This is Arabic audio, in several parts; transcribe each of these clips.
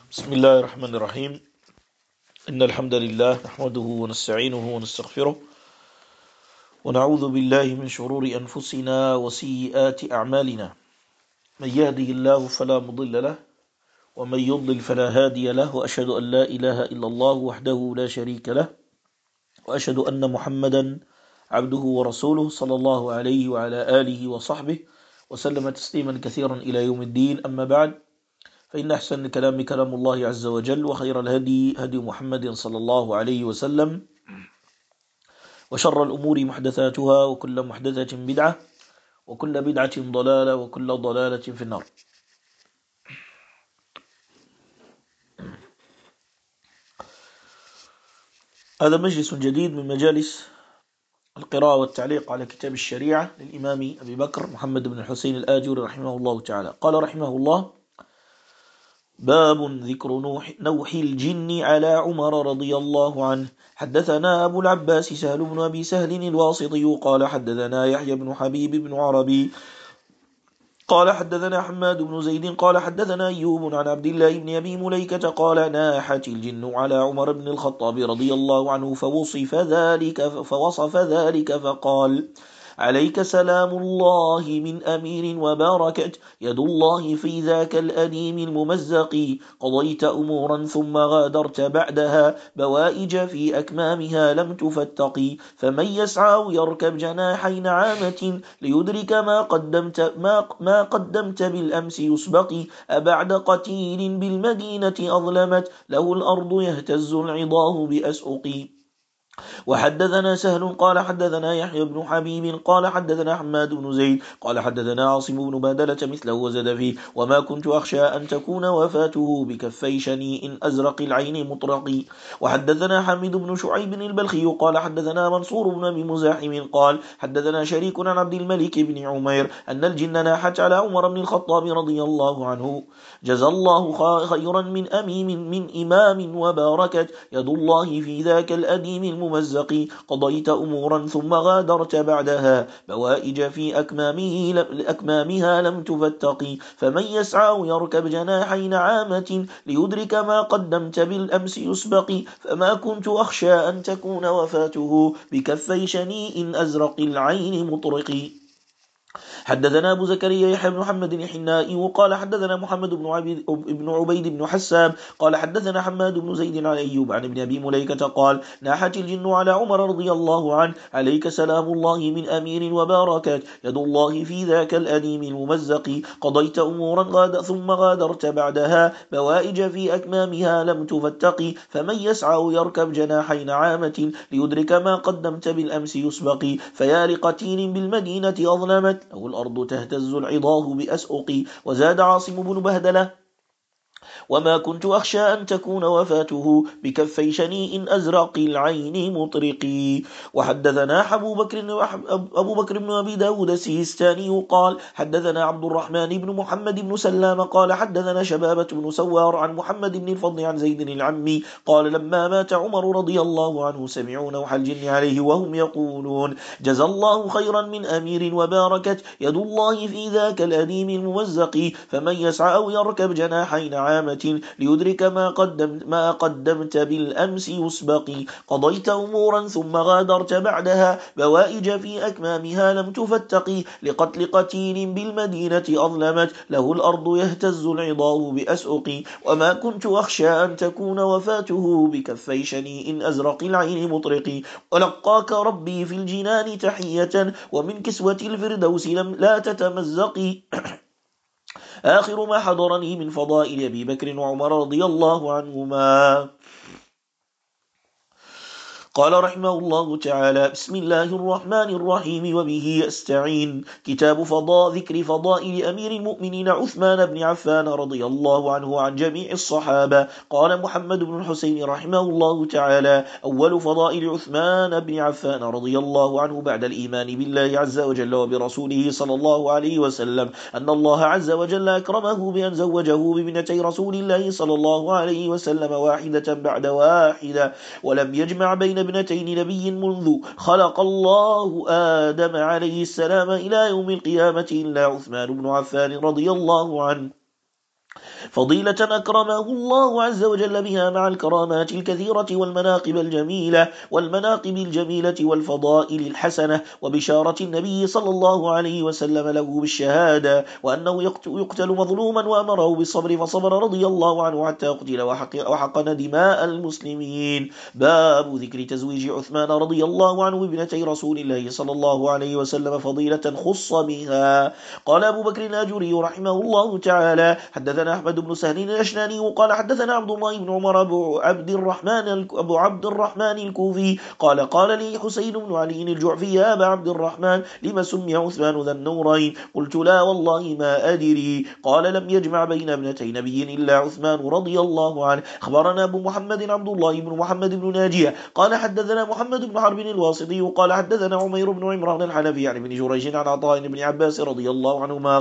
بسم الله الرحمن الرحيم. إن الحمد لله نحمده ونستعينه ونستغفره ونعوذ بالله من شرور أنفسنا وسيئات أعمالنا. من يهده الله فلا مضل له ومن يضلل فلا هادي له، وأشهد أن لا إله إلا الله وحده لا شريك له، وأشهد أن محمدا عبده ورسوله صلى الله عليه وعلى آله وصحبه وسلم تسليما كثيرا إلى يوم الدين. أما بعد، فإن أحسن الكلام كلام الله عز وجل، وخير الهدي هدي محمد صلى الله عليه وسلم، وشر الأمور محدثاتها، وكل محدثة بدعة، وكل بدعة ضلالة، وكل ضلالة في النار. هذا مجلس جديد من مجالس القراءة والتعليق على كتاب الشريعة للإمام أبي بكر محمد بن الحسين الآجري رحمه الله تعالى. قال رحمه الله: باب ذكر نوح الجن على عمر رضي الله عنه. حدثنا أبو العباس سهل بن أبي سهل الواسطي قال حدثنا يحيى بن حبيب بن عربي قال حدثنا حماد بن زيد قال حدثنا أيوب عن عبد الله بن أبي مليكة قال ناحت الجن على عمر بن الخطاب رضي الله عنه فوصف ذلك فقال: عليك سلام الله من أمير وباركت يد الله في ذاك الأديم الممزق، قضيت أمورا ثم غادرت بعدها بوائج في أكمامها لم تفتق، فمن يسعى يركب جناحي نعامة ليدرك ما قدمت بالأمس يسبق، أبعد قتيل بالمدينة أظلمت له الأرض يهتز العضاه بأسؤق. وحدثنا سهل قال حدثنا يحيى بن حبيب قال حدثنا حماد بن زيد قال حدثنا عاصم بن بادلة مثله وزاد فيه: وما كنت أخشى أن تكون وفاته بكفي شنيء أزرق العين مطرق. وحدثنا حميد بن شعيب البلخي قال حدثنا منصور بن أبي مزاحم قال حدثنا شريك عن عبد الملك بن عمير أن الجن ناحت على عمر بن الخطاب رضي الله عنه: جزى الله خيرا من أميم من إمام وباركت يد الله في ذاك الأديم الممزق، قضيت أمورا ثم غادرت بعدها بوائج في أكمامها لم تفتق، فمن يسعى يركب جناحي نعامة ليدرك ما قدمت بالأمس يسبق، فما كنت أخشى أن تكون وفاته بكفي شنيء أزرق العين مطرق. حدثنا أبو زكريا يحيى بن محمد الحنائي وقال حدثنا محمد بن عبيد بن حساب قال حدثنا حماد بن زيد عن أيوب عن ابن أبي مليكة قال ناحت الجن على عمر رضي الله عنه: عليك سلام الله من أمير وباركت يد الله في ذاك الأديم الممزق، قضيت أمورا ثم غادرت بعدها بوائج في أكمامها لم تفتق، فمن يسعى يركب جناحي نعامة ليدرك ما قدمت بالأمس يسبق، فيا لقتيل بالمدينة أظلمت أو الأرض تهتز العضاه بأسؤق. وزاد عاصم بن بهدلة: وما كنت أخشى أن تكون وفاته بكفي شنيء أزرق العين مطرقي. وحدثنا أبو بكر بن أبي داود السيستاني قال حدثنا عبد الرحمن بن محمد بن سلام قال حدثنا شبابة بن سوار عن محمد بن الفضل عن زيد العمي قال لما مات عمر رضي الله عنه سمعوا نوح الجن عليه وهم يقولون: جزى الله خيرا من أمير وباركت يد الله في ذاك الأديم الممزق، فمن يسعى أو يركب جناحي نعامة ليدرك ما قدمت بالأمس يسبق، قضيت أمورا ثم غادرت بعدها بوائج في أكمامها لم تفتق، لقتل قتيل بالمدينة أظلمت له الأرض يهتز العضاه بأسؤق، وما كنت أخشى أن تكون وفاته بكفي شنيء أزرق العين مطرق، ولقاك ربي في الجنان تحية ومن كسوة الفردوس لا تتمزقي. آخر ما حضرني من فضائل أبي بكر وعمر رضي الله عنهما. قال رحمه الله تعالى: بسم الله الرحمن الرحيم وبه أستعين. كتاب ذكر فضائل أمير المؤمنين عثمان بن عفان رضي الله عنه عن جميع الصحابة. قال محمد بن الحسين رحمه الله تعالى: أول فضائل عثمان بن عفان رضي الله عنه بعد الإيمان بالله عز وجل وبرسوله صلى الله عليه وسلم أن الله عز وجل أكرمه بأن زوجه بابنتي رسول الله صلى الله عليه وسلم واحدة بعد واحدة، ولم يجمع بين ابنتين نبي منذ خلق الله آدم عليه السلام إلى يوم القيامة إلا عثمان بن عفان رضي الله عنه. فضيلة أكرمه الله عز وجل بها مع الكرامات الكثيرة والمناقب الجميلة والفضائل الحسنة، وبشارة النبي صلى الله عليه وسلم له بالشهادة وأنه يقتل مظلوما وأمره بالصبر فصبر رضي الله عنه حتى قتل وحقن دماء المسلمين. باب ذكر تزويج عثمان رضي الله عنه ابنتي رسول الله صلى الله عليه وسلم فضيلة خص بها. قال أبو بكر الآجري رحمه الله تعالى حدثنا أحمد بن سهل الأشناني قال حدثنا عبد الله بن عمر أبو عبد الرحمن الكوفي قال لي حسين بن علي الجعفي يا أبا عبد الرحمن لما سمي عثمان ذا النورين؟ قلت لا والله ما أدري. قال لم يجمع بين ابنتي نبي إلا عثمان رضي الله عنه. أخبرنا أبو محمد عبد الله بن محمد بن ناجية قال حدثنا محمد بن حرب الواسطي قال حدثنا عمير بن عمران الحنفي عن ابن جريج عن عطاء بن عباس رضي الله عنهما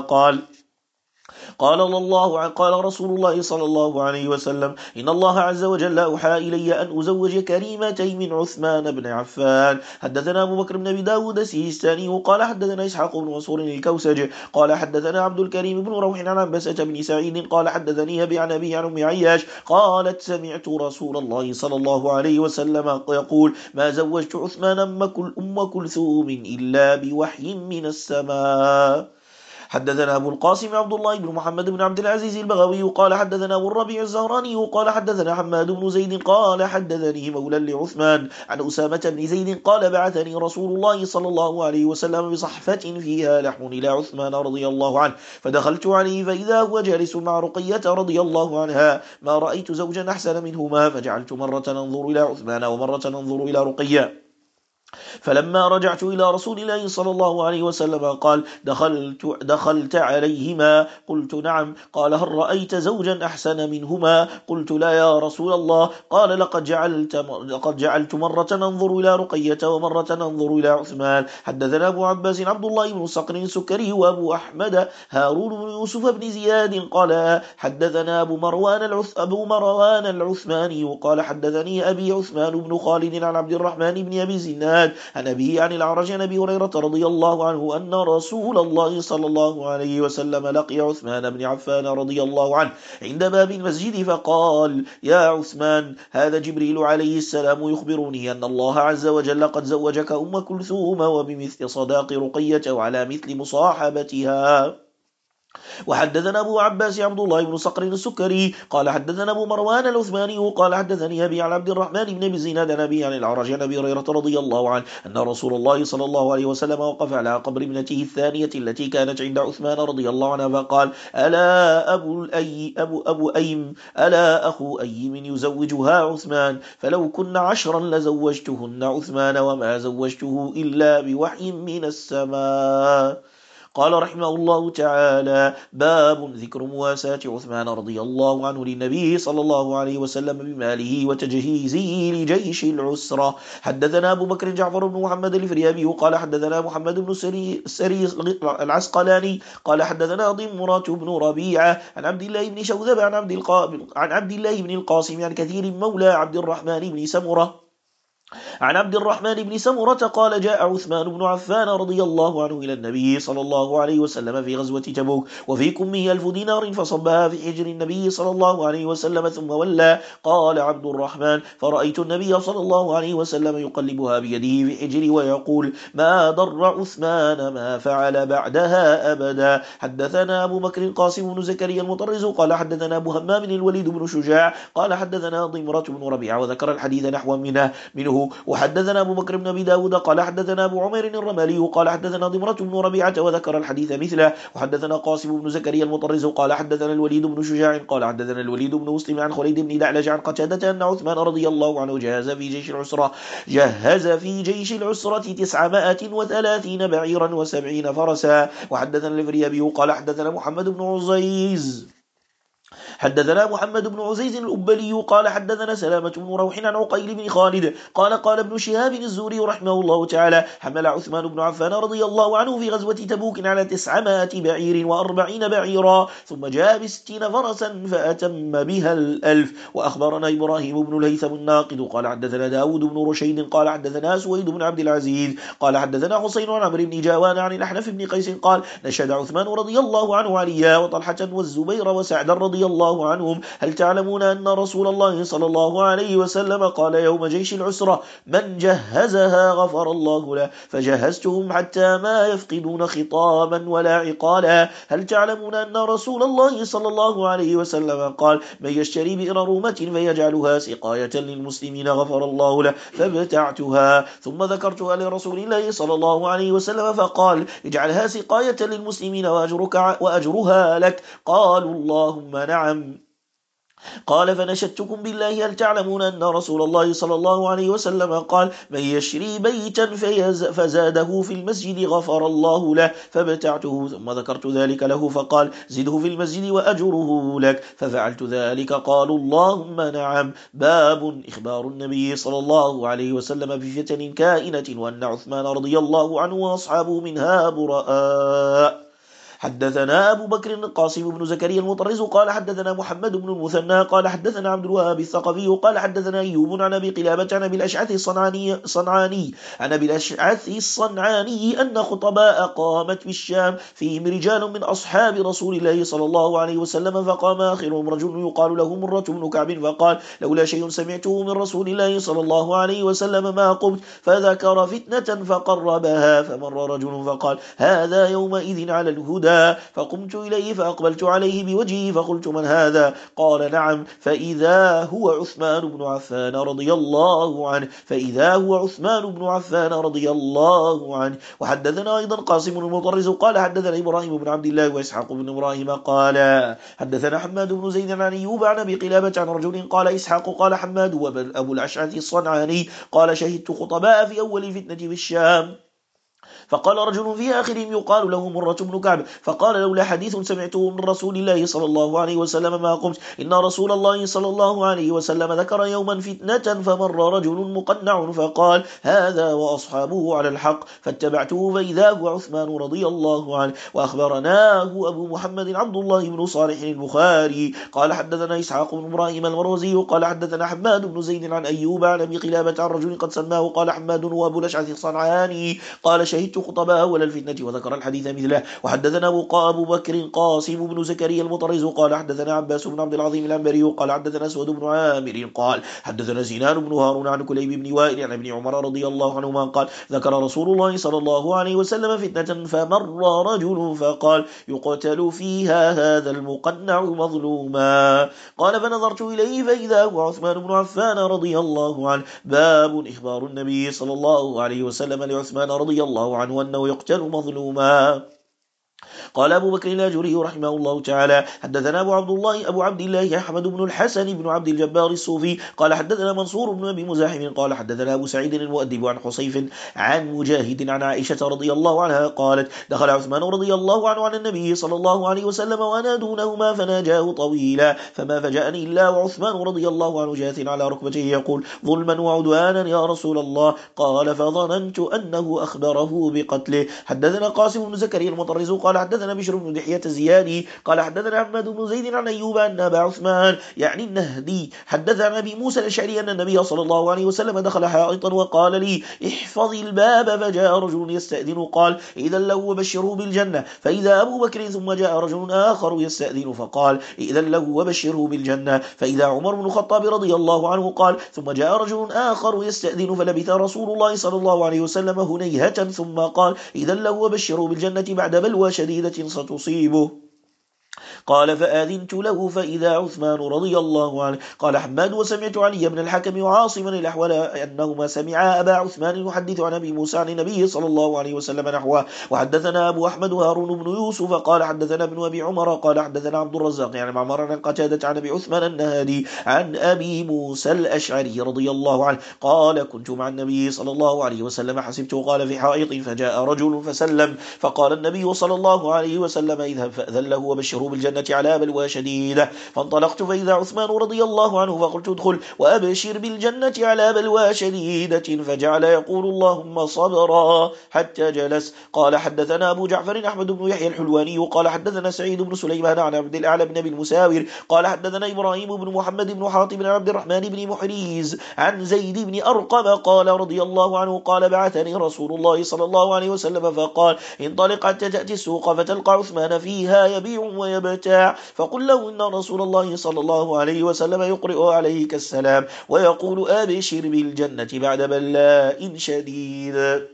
قال رسول الله صلى الله عليه وسلم إن الله عز وجل أوحى إلي أن أزوج كريمتي من عثمان بن عفان. حدثنا أبو بكر بن أبي داود السيستاني قال حدثنا إسحاق بن منصور الكوسج قال حدثنا عبد الكريم بن روح عن عنبسة بن سعيد قال حدثني أبي عن أبي عن أم عياش قالت سمعت رسول الله صلى الله عليه وسلم يقول ما زوجت عثمان أم كلثوم إلا بوحي من السماء. حدثنا أبو القاسم عبد الله بن محمد بن عبد العزيز البغوي قال حدثنا أبو الربيع الزهراني قال حدثنا حماد بن زيد قال حدثني مولى لعثمان عن أسامة بن زيد قال بعثني رسول الله صلى الله عليه وسلم بصحفة فيها لحم إلى عثمان رضي الله عنه فدخلت عليه فإذا هو جالس مع رقية رضي الله عنها ما رأيت زوجا أحسن منهما فجعلت مرة أنظر إلى عثمان ومرة أنظر إلى رقية. فلما رجعت إلى رسول الله صلى الله عليه وسلم قال دخلت عليهما؟ قلت نعم. قال هل رأيت زوجا أحسن منهما؟ قلت لا يا رسول الله. قال لقد جعلت مرة أنظر إلى رقية ومرة أنظر إلى عثمان. حدثنا أبو عباس عبد الله بن صقر السكري وأبو أحمد هارون بن يوسف بن زياد قال حدثنا أبو مروان العثماني قال حدثني أبي عثمان بن خالد عن عبد الرحمن بن أبي زناد عن أبي عن الأعرج عن أبي هريرة رضي الله عنه أن رسول الله صلى الله عليه وسلم لقي عثمان بن عفان رضي الله عنه عند باب المسجد فقال يا عثمان هذا جبريل عليه السلام يخبرني أن الله عز وجل قد زوجك أم كلثوم وبمثل صداق رقية وعلى مثل مصاحبتها. وحدثنا أبو عباس عبد الله بن صقر السكري قال حدثنا أبو مروان العثماني قال حدثني أبي عن عبد الرحمن بن أبي زناد نبي عن الأعرج عن أبي هريرة رضي الله عنه أن رسول الله صلى الله عليه وسلم وقف على قبر ابنته الثانية التي كانت عند عثمان رضي الله عنها فقال ألا أبو أيم ألا أخو أيم يزوجها عثمان فلو كن 10 لزوجتهن عثمان وما زوجته إلا بوحي من السماء. قال رحمه الله تعالى باب ذكر مواساة عثمان رضي الله عنه للنبي صلى الله عليه وسلم بماله وتجهيزه لجيش العسرة. حدثنا أبو بكر جعفر بن محمد الفريابي قال حدثنا محمد بن السري العسقلاني قال حدثنا ضمرة بن ربيعة عن عبد الله بن شوذب عن عبد الله بن القاسم عن كثير مولى عبد الرحمن بن سمرة عن عبد الرحمن بن سمرة قال جاء عثمان بن عفان رضي الله عنه إلى النبي صلى الله عليه وسلم في غزوة تبوك وفي كمه 1000 دينار فصبها في حجر النبي صلى الله عليه وسلم ثم ولى. قال عبد الرحمن فرأيت النبي صلى الله عليه وسلم يقلبها بيده في حجري ويقول ما ضر عثمان ما فعل بعدها أبدا. حدثنا أبو بكر القاسم بن زكريا المطرز قال حدثنا أبو همام الوليد بن شجاع قال حدثنا ضمرة بن ربيعة وذكر الحديث نحو منه. وحدثنا أبو بكر بن أبي داود قال حدثنا أبو عمير الرمالي قال حدثنا ضمرة بن ربيعة وذكر الحديث مثله. وحدثنا قاسم بن زكريا المطرز قال حدثنا الوليد بن شجاع قال حدثنا الوليد بن مسلم عن خليد بن دعلج عن قتادة أن عثمان رضي الله عنه جهز في جيش العسرة 930 بعيرا و70 فرسا. وحدثنا الفريابي قال حدثنا محمد بن عزيز حدثنا محمد بن عزيز الأبلي قال حدثنا سلامة بن روح عن عقيل بن خالد قال ابن شهاب الزهري رحمه الله تعالى حمل عثمان بن عفان رضي الله عنه في غزوة تبوك على 900 بعير و40 بعيرا ثم جاء ب60 فرسا فأتم بها 1000. وأخبرنا إبراهيم بن الهيثم الناقد قال حدثنا داود بن رشيد قال حدثنا سويد بن عبد العزيز قال حدثنا حسين عن عمرو بن جاوان عن الأحنف بن قيس قال نشد عثمان رضي الله عنه عليا وطلحة والزبير وسعد رضي الله عنهم هل تعلمون أن رسول الله صلى الله عليه وسلم قال يوم جيش العسرة من جهزها غفر الله له فجهزتهم حتى ما يفقدون خطاما ولا عقالا. هل تعلمون أن رسول الله صلى الله عليه وسلم قال من يشتري بئر رومة فيجعلها سقاية للمسلمين غفر الله له فابتعتها ثم ذكرتها لرسول الله صلى الله عليه وسلم فقال اجعلها سقاية للمسلمين وأجرها لك. قالوا اللهم نعم. قال فنشدتكم بالله هل تعلمون أن رسول الله صلى الله عليه وسلم قال من يشري بيتا فزاده في المسجد غفر الله له فابتعته ثم ذكرت ذلك له فقال زده في المسجد وأجره لك ففعلت ذلك. قالوا اللهم نعم. باب إخبار النبي صلى الله عليه وسلم بفتن كائنة وأن عثمان رضي الله عنه وأصحابه منها براء. حدثنا أبو بكر القاسم بن زكريا المطرز قال حدثنا محمد بن المثنى قال حدثنا عبد الوهاب الثقفي قال حدثنا أيوب عن أبي قلابة عن أبي الأشعث الصنعاني أن خطباء قامت بالشام فيهم رجال من أصحاب رسول الله صلى الله عليه وسلم فقام آخرهم رجل يقال له مرة بن كعب فقال لولا شيء سمعته من رسول الله صلى الله عليه وسلم ما قمت فذكر فتنة فقربها فمر رجل فقال هذا يومئذ على الهدى فقمت إليه فأقبلت عليه بوجهه فقلت من هذا قال نعم فإذا هو عثمان بن عفان رضي الله عنه وحدثنا أيضا قاسم المطرز قال حدثنا إبراهيم بن عبد الله وإسحاق بن إبراهيم قال حدثنا حماد بن زيد عن أيوب عن أبي قلابة عن رجل قال إسحاق قال حماد وأبو الأشعث الصنعاني قال شهدت خطباء في أول الفتنة بالشام فقال رجل في آخرهم يقال له مرة بن كعب فقال لولا حديث سمعته من رسول الله صلى الله عليه وسلم ما قمت إن رسول الله صلى الله عليه وسلم ذكر يوما فتنة فمر رجل مقنع فقال هذا وأصحابه على الحق فاتبعته فإذا هو عثمان رضي الله عنه. وأخبرناه أبو محمد عبد الله بن صالح البخاري قال حدثنا إسحاق بن إبراهيم المروزي قال حدثنا حماد بن زيد عن أيوب عن أبي قلابة عن رجل قد سماه قال حماد وأبو الأشعث الصنعاني قال شهدت خطباء ولا الفتنة وذكر الحديث مثله. وحدثنا أبو بكر قاسم بن زكريا المطرز قال حدثنا عباس بن عبد العظيم الأنبري قال حدثنا أسود بن عامر قال حدثنا زينان بن هارون عن كليب بن وائل عن ابن عمر رضي الله عنهما قال ذكر رسول الله صلى الله عليه وسلم فتنة فمر رجل فقال يقتل فيها هذا المقنع مظلوما قال فنظرت إليه فإذا هو عثمان بن عفان رضي الله عنه. باب إخبار النبي صلى الله عليه وسلم لعثمان رضي الله عنه وأنه يقتل مظلوما. قال أبو بكر الآجري رحمه الله تعالى حدثنا أبو عبد الله أحمد بن الحسن بن عبد الجبار الصوفي قال حدثنا منصور بن أبي مزاحم قال حدثنا أبو سعيد المؤدب عن حصيف عن مجاهد عن عائشة رضي الله عنها قالت دخل عثمان رضي الله عنه على النبي صلى الله عليه وسلم وأنا دونهما فناجاه طويلا فما فجأني إلا وعثمان رضي الله عنه جاث على ركبته يقول ظلما وعدوانا يا رسول الله قال فظننت أنه أخبره بقتله. حدثنا قاسم بن زكريا المطرز قال حدثنا بشر بن دحية الزيادي قال حدثنا أحمد بن زيد عن أيوب أن أبا عثمان يعني النهدي حدث عن أبي موسى الأشعري أن النبي صلى الله عليه وسلم دخل حائطا وقال لي احفظي الباب فجاء رجل يستأذن قال إذا له وبشره بالجنة فإذا أبو بكر ثم جاء رجل آخر يستأذن فقال إذا له وبشره بالجنة فإذا عمر بن الخطاب رضي الله عنه قال ثم جاء رجل آخر يستأذن فلبث رسول الله صلى الله عليه وسلم هنيهة ثم قال إذا له وبشره بالجنة بعد بلوى شديدة ستصيبه قال فآذنت له فإذا عثمان رضي الله عنه. قال حماد وسمعت علي بن الحكم وعاصما الأحول أنهما سمعا أبا عثمان يحدث عن أبي موسى عن النبي صلى الله عليه وسلم نحوه. وحدثنا أبو أحمد هارون بن يوسف قال حدثنا ابن أبي عمر قال حدثنا عبد الرزاق يعني معمر عن قتادة عن أبي عثمان النهدي عن أبي موسى الأشعري رضي الله عنه قال كنت مع النبي صلى الله عليه وسلم حسبته قال في حائط فجاء رجل فسلم فقال النبي صلى الله عليه وسلم اذهب فأذن له وبشره بالجنة بالجنة على بلوى شديدة. فانطلقت فإذا عثمان رضي الله عنه فقلت ادخل وأبشر بالجنة على بلوى شديدة، فجعل يقول اللهم صبرا حتى جلس. قال حدثنا أبو جعفر أحمد بن يحيى الحلواني قال حدثنا سعيد بن سليمان عن عبد الأعلى بن أبي المساور قال حدثنا إبراهيم بن محمد بن حاطب بن عبد الرحمن بن محريز عن زيد بن أرقم قال رضي الله عنه قال بعثني رسول الله صلى الله عليه وسلم فقال انطلق حتى تأتي السوق فتلقى عثمان فيها يبيع ويبتاع، فقل له إن رسول الله صلى الله عليه وسلم يقرئ عليك السلام ويقول أبشر بالجنة بعد بلاء شديد.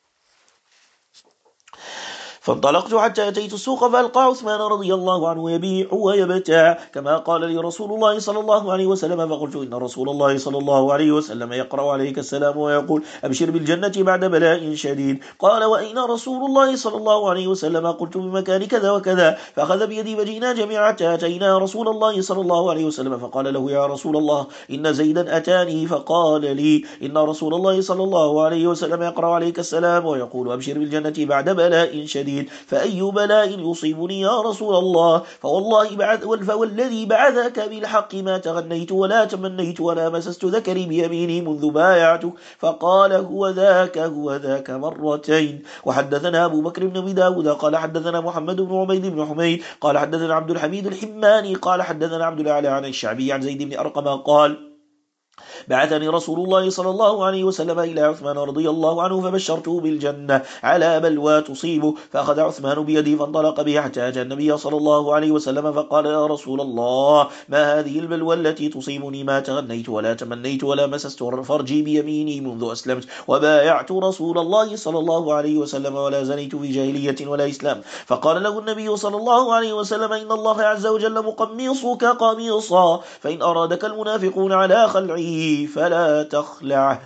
فانطلقت حتى أتيت السوق فألقى عثمان رضي الله عنه يبيع ويبتاع كما قال لي رسول الله صلى الله عليه وسلم، فقلت إن رسول الله صلى الله عليه وسلم يقرأ عليك السلام ويقول أبشر بالجنة بعد بلاء شديد. قال وأين رسول الله صلى الله عليه وسلم؟ قلت بمكان كذا وكذا، فأخذ بيدي فجئنا جميعا حتى أتينا رسول الله صلى الله عليه وسلم فقال له يا رسول الله إن زيدا أتاني فقال لي إن رسول الله صلى الله عليه وسلم يقرأ عليك السلام ويقول أبشر بالجنة بعد بلاء شديد، فأي بلاء يصيبني يا رسول الله؟ فوالذي بعثك بالحق ما تغنيت ولا تمنيت ولا مسست ذكري بيميني منذ بايعتك. فقال هو ذاك مرتين. وحدثنا أبو بكر بن أبي داود قال حدثنا محمد بن عبيد بن حميد قال حدثنا عبد الحميد الحماني قال حدثنا عبد الأعلى عن الشعبي عن زيد بن أرقم قال بعثني رسول الله صلى الله عليه وسلم إلى عثمان رضي الله عنه فبشرته بالجنة على بلوى تصيبه، فأخذ عثمان بيدي فانطلق به حتى أتى النبي صلى الله عليه وسلم فقال يا رسول الله ما هذه البلوى التي تصيبني؟ ما تغنيت ولا تمنيت ولا مسست فرجي بيميني منذ أسلمت وبايعت رسول الله صلى الله عليه وسلم ولا زنيت في جاهلية ولا إسلام. فقال له النبي صلى الله عليه وسلم إن الله عز وجل مقمصك قميصا، فإن أرادك المنافقون على خلعه فلا تخلعه.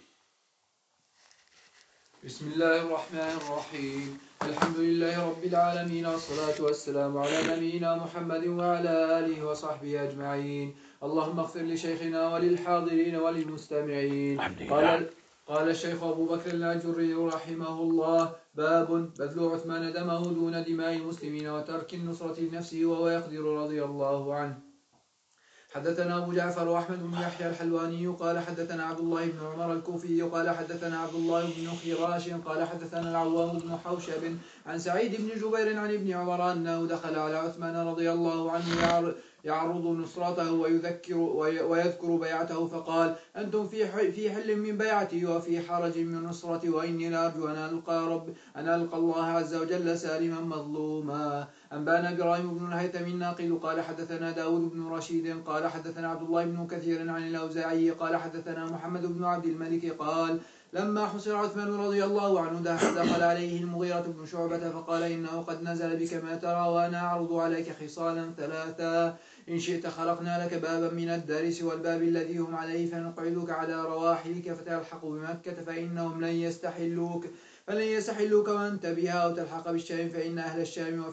بسم الله الرحمن الرحيم. الحمد لله رب العالمين والصلاة والسلام على نبينا محمد وعلى آله وصحبه أجمعين. اللهم اغفر لشيخنا وللحاضرين وللمستمعين. قال الشيخ أبو بكر الآجري رحمه الله باب بذل عثمان دمه دون دماء المسلمين وترك النصرة لنفسه وهو يقدر رضي الله عنه. حدثنا أبو جعفر وأحمد بن يحيى الحلواني قال حدثنا عبد الله بن عمر الكوفي قال حدثنا عبد الله بن خراش قال حدثنا العوام بن حوشب عن سعيد بن جبير عن ابن عمر أنه دخل على عثمان رضي الله عنه يعرض نصرته ويذكر بيعته فقال أنتم في حل من بيعتي وفي حرج من نصرتي، وإني لأرجو أن ألقى الله عز وجل سالما مظلوما. أنبانا إبراهيم بن الهيثم الناقل قال حدثنا داود بن رشيد قال حدثنا عبد الله بن كثير عن الأوزاعي قال حدثنا محمد بن عبد الملك قال لما حصر عثمان رضي الله عنه دخل عليه المغيرة بن شعبة فقال إنه قد نزل بك ما ترى وأنا أعرض عليك خصالا ثلاثا، إن شئت خلقنا لك بابا من الدار سوى الباب الذي هم عليه فنقعدك على رواحلك فتلحق بمكة فإنهم لن يستحلوك وأنت بها، وتلحق بالشام فإنهم أهل الشام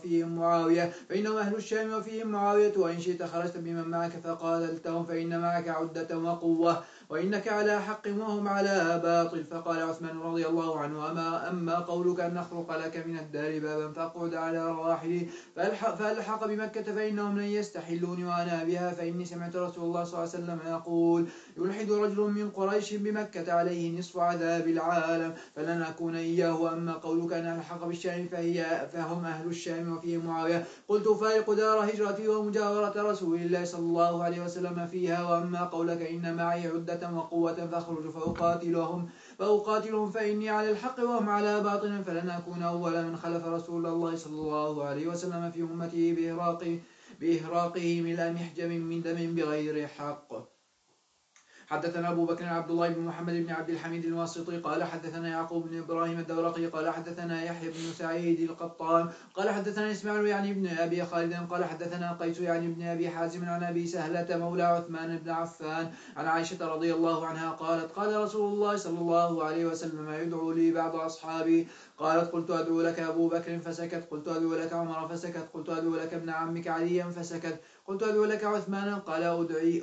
وفيهم معاوية، وإن شئت خرجت بمن معك فقاتلتهم فإن معك عدة وقوة وإنك على حق وهم على باطل. فقال عثمان رضي الله عنه أما قولك أن نخرق لك من الدار بابا فاقعد على رواحلي فألحق بمكة فإنهم لن يستحلوني وأنا بها، فإني سمعت رسول الله صلى الله عليه وسلم يقول يلحد رجل من قريش بمكة عليه نصف عذاب العالم فلن أكون إياه. وأما قولك أن ألحق بالشام فهم أهل الشام وفيهم معاوية، قلت فارق دار هجرتي ومجاورة رسول الله صلى الله عليه وسلم فيها. وأما قولك إن معي عدة وقوة فاخرج فأقاتلهم فإني على الحق وهم على باطل فلن أكون أول من خلف رسول الله صلى الله عليه وسلم في أمته بإهراقه ملء محجم من دم بغير حق. حدثنا أبو بكر عبد الله بن محمد بن عبد الحميد الواسطي قال حدثنا يعقوب بن إبراهيم الدورقي قال حدثنا يحيى بن سعيد القطان قال حدثنا إسماعيل يعني ابن أبي خالد قال حدثنا قيس يعني ابن أبي حازم عن أبي سهلة مولى عثمان بن عفان عن عائشة رضي الله عنها قالت قال رسول الله صلى الله عليه وسلم يدعو لي بعض أصحابي، قالت قلت أدعو لك أبو بكر فسكت، قلت أدعو لك عمر فسكت، قلت أدعو لك ابن عمك عليا فسكت، قلت أدعو لك عثمان، قال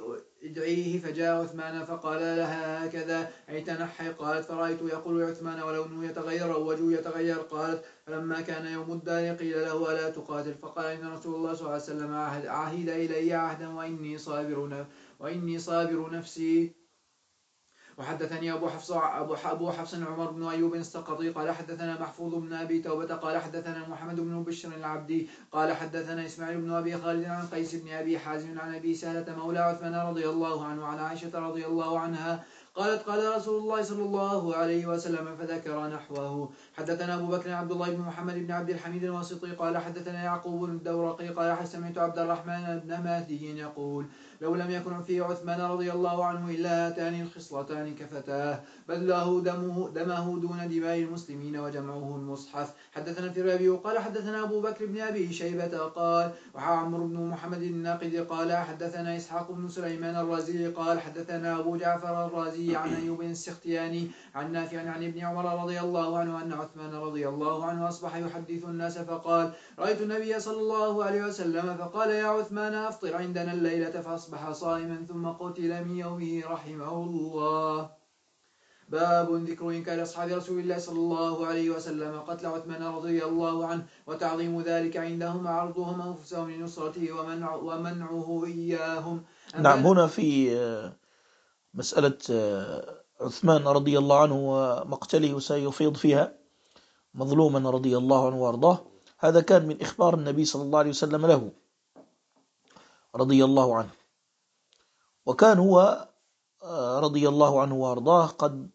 ادعيه. فجاء عثمان فقال لها هكذا أي تنحي. قالت فرأيت يقول عثمان ولونه يتغير أو وجهه يتغير. قالت فلما كان يوم الدار قيل له ألا تقاتل؟ فقال إن رسول الله صلى الله عليه وسلم عهد إلي عهدا وإني صابر نفسي. وحدثني أبو حفص عمر بن أيوب السقطي قال حدثنا محفوظ بن أبي توبة قال حدثنا محمد بن بشر العبدي قال حدثنا إسماعيل بن أبي خالد عن قيس بن أبي حازم عن أبي سهلة مولى عثمان رضي الله عنه وعن عائشة رضي الله عنها قالت قال رسول الله صلى الله عليه وسلم فذكر نحوه. حدثنا أبو بكر عبد الله بن محمد بن عبد الحميد الواسطي قال حدثنا يعقوب بن الدورقي قال سمعت عبد الرحمن بن مهدي يقول لو لم يكن في عثمان رضي الله عنه إلا هاتان الخصلتان كفتاه بذله دمه دون دماء المسلمين وجمعه المصحف. حدثنا الفرابي قال حدثنا أبو بكر بن أبي شيبة قال وعمر بن محمد الناقد قال حدثنا إسحاق بن سليمان الرازي قال حدثنا أبو جعفر الرازي عن أيوب السختياني عن نافع عن ابن عمر رضي الله عنه أن عثمان رضي الله عنه أصبح يحدث الناس فقال رأيت النبي صلى الله عليه وسلم فقال يا عثمان أفطر عندنا الليلة فأصبح صائما ثم قتل من يومه رحمه الله. باب ذكر إنكار أصحاب رسول الله صلى الله عليه وسلم قتل عثمان رضي الله عنه وتعظيم ذلك عندهم عرضهم أنفسهم لنصرته ومنعه إياهم. نعم، هنا في مسألة عثمان رضي الله عنه ومقتله سيفيض فيها مظلوما رضي الله عنه وارضاه. هذا كان من إخبار النبي صلى الله عليه وسلم له رضي الله عنه، وكان هو رضي الله عنه وارضاه قد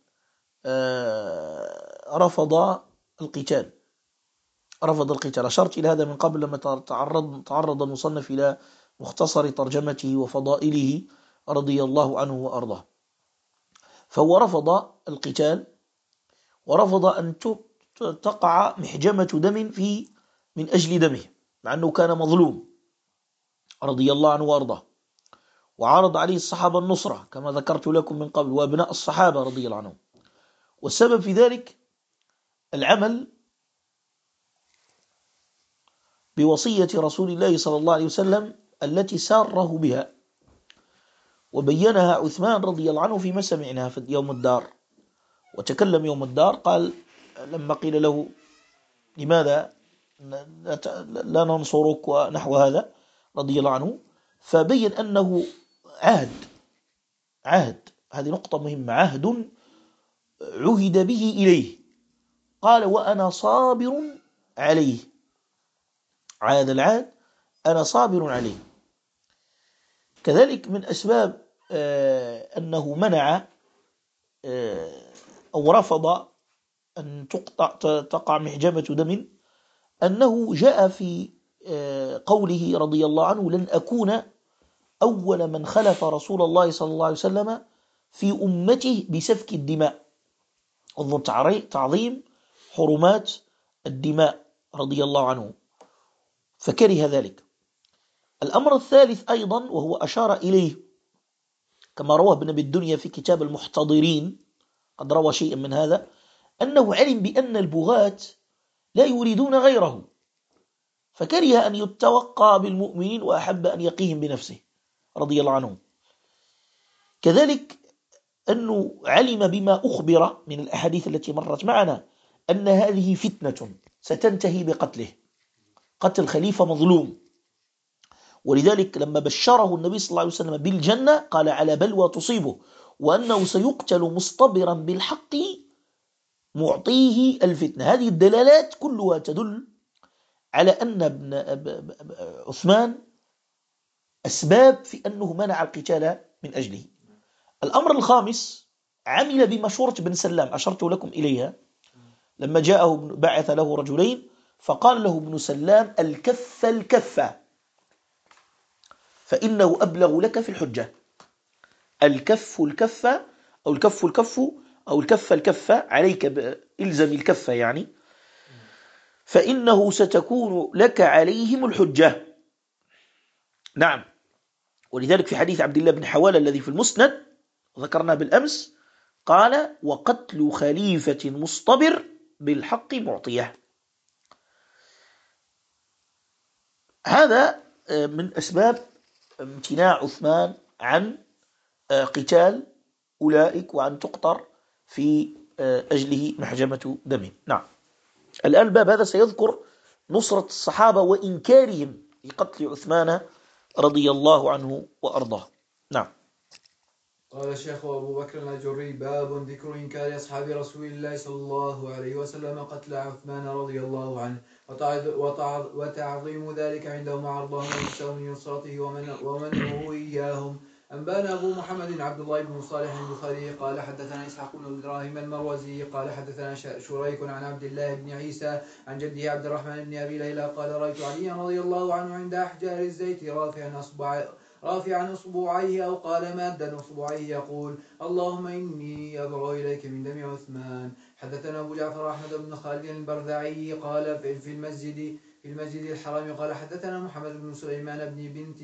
رفض القتال. أشرت إلى هذا من قبل لما تعرض المصنف إلى مختصر ترجمته وفضائله رضي الله عنه وأرضاه. فهو رفض القتال ورفض أن تقع محجمة دم من أجل دمه، مع أنه كان مظلوم رضي الله عنه وأرضاه، وعرض عليه الصحابة النصرة كما ذكرت لكم من قبل وابناء الصحابة رضي الله عنهم. والسبب في ذلك العمل بوصية رسول الله صلى الله عليه وسلم التي ساره بها وبينها عثمان رضي الله عنه فيما سمعناها في يوم الدار. وتكلم يوم الدار قال لما قيل له لماذا لا ننصرك ونحو هذا رضي الله عنه، فبين أنه عهد، هذه نقطة مهمة، عهد عهد به إليه، قال وأنا صابر عليه، هذا العهد أنا صابر عليه. كذلك من أسباب أنه منع أو رفض أن تقع محجمة دم أنه جاء في قوله رضي الله عنه لن أكون أول من خلف رسول الله صلى الله عليه وسلم في أمته بسفك الدماء. انظر تعظيم حرمات الدماء رضي الله عنه، فكره ذلك. الأمر الثالث أيضا وهو أشار إليه كما رواه ابن أبي الدنيا في كتاب المحتضرين، قد روى شيئا من هذا، أنه علم بأن البغاة لا يريدون غيره فكره أن يتوقى بالمؤمنين وأحب أن يقيهم بنفسه رضي الله عنه. كذلك أنه علم بما أخبر من الأحاديث التي مرت معنا أن هذه فتنة ستنتهي بقتله، قتل خليفة مظلوم. ولذلك لما بشره النبي صلى الله عليه وسلم بالجنة قال على بلوى تصيبه وأنه سيقتل مصطبرا بالحق معطيه الفتنة. هذه الدلالات كلها تدل على أن ابن عثمان أسباب في أنه منع القتال من أجله. الأمر الخامس عمل بمشورة بن سلام أشرت لكم إليها، لما جاءه بعث له رجلين فقال له ابن سلام الكفة فإنه أبلغ لك في الحجة. الكفة أو الكفة عليك إلزم الكفة يعني، فإنه ستكون لك عليهم الحجة. نعم، ولذلك في حديث عبد الله بن حوالة الذي في المسند ذكرنا بالأمس قال وقتل خليفة مصطبر بالحق معطية. هذا من أسباب امتناع عثمان عن قتال أولئك وأن تقطر في أجله محجمة دم. نعم. الآن الباب هذا سيذكر نصرة الصحابة وإنكارهم لقتل عثمان رضي الله عنه وأرضاه. نعم. قال الشيخ أبو بكر الأجري: باب ذكر إنكار أصحاب رسول الله صلى الله عليه وسلم قتل عثمان رضي الله عنه وتعظيم ذلك عندهم وعرضهم ونفسهم من نصرته ومنعه إياهم. أنبانا أبو محمد عبد الله بن صالح البخاري قال حدثنا إسحاق بن إبراهيم المروزي قال حدثنا شريك عن عبد الله بن عيسى عن جده عبد الرحمن بن أبي ليلى قال: رأيت عليا رضي الله عنه عند أحجار الزيت رافعا أصبعيه أو قال مادا أصبعيه يقول: اللهم إني أبرأ إليك من دم عثمان. حدثنا أبو جعفر أحمد بن خالد البرذعي قال في المسجد الحرام قال حدثنا محمد بن سليمان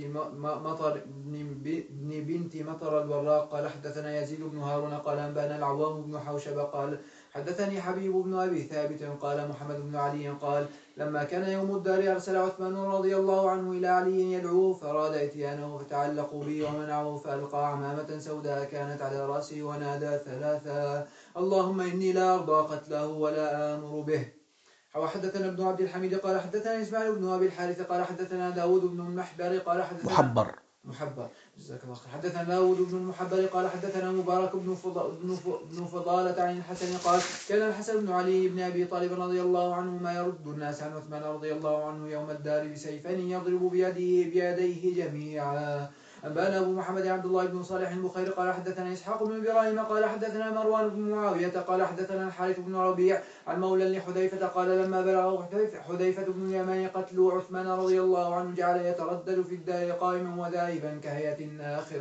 بن بنت مطر الوراق قال حدثنا يزيد بن هارون قال أنبانا العوام بن حوشب قال حدثني حبيب بن أبي ثابت قال محمد بن علي قال: لما كان يوم الدار أرسل عثمان رضي الله عنه إلى علي يدعوه فراد إتيانه فتعلقوا به ومنعه فألقى عمامة سوداء كانت على رأسه ونادى ثلاثا: اللهم إني لا أرضى قتله ولا آمر به. وحدثنا ابن عبد الحميد قال حدثنا إسماعيل بن أبي الحارث قال حدثنا داود بن المحبر قال حدثنا محبر جزاك الله خير. حدثنا داود بن المحبر قال حدثنا مبارك بن فضالة عن الحسن قال: كان الحسن بن علي بن أبي طالب رضي الله عنهما يرد الناس عن عثمان رضي الله عنه يوم الدار بسيفين يضرب بيديه جميعا. أنبانا أبو محمد عبد الله بن صالح البخاري قال حدثنا إسحاق بن إبراهيم قال حدثنا مروان بن معاوية قال حدثنا الحارث بن ربيع عن مولى لحذيفة قال: لما بلغ حذيفة بن اليمان قتل عثمان رضي الله عنه جعل يتردد في الدار قائما وذاهبا كهيئة الناخر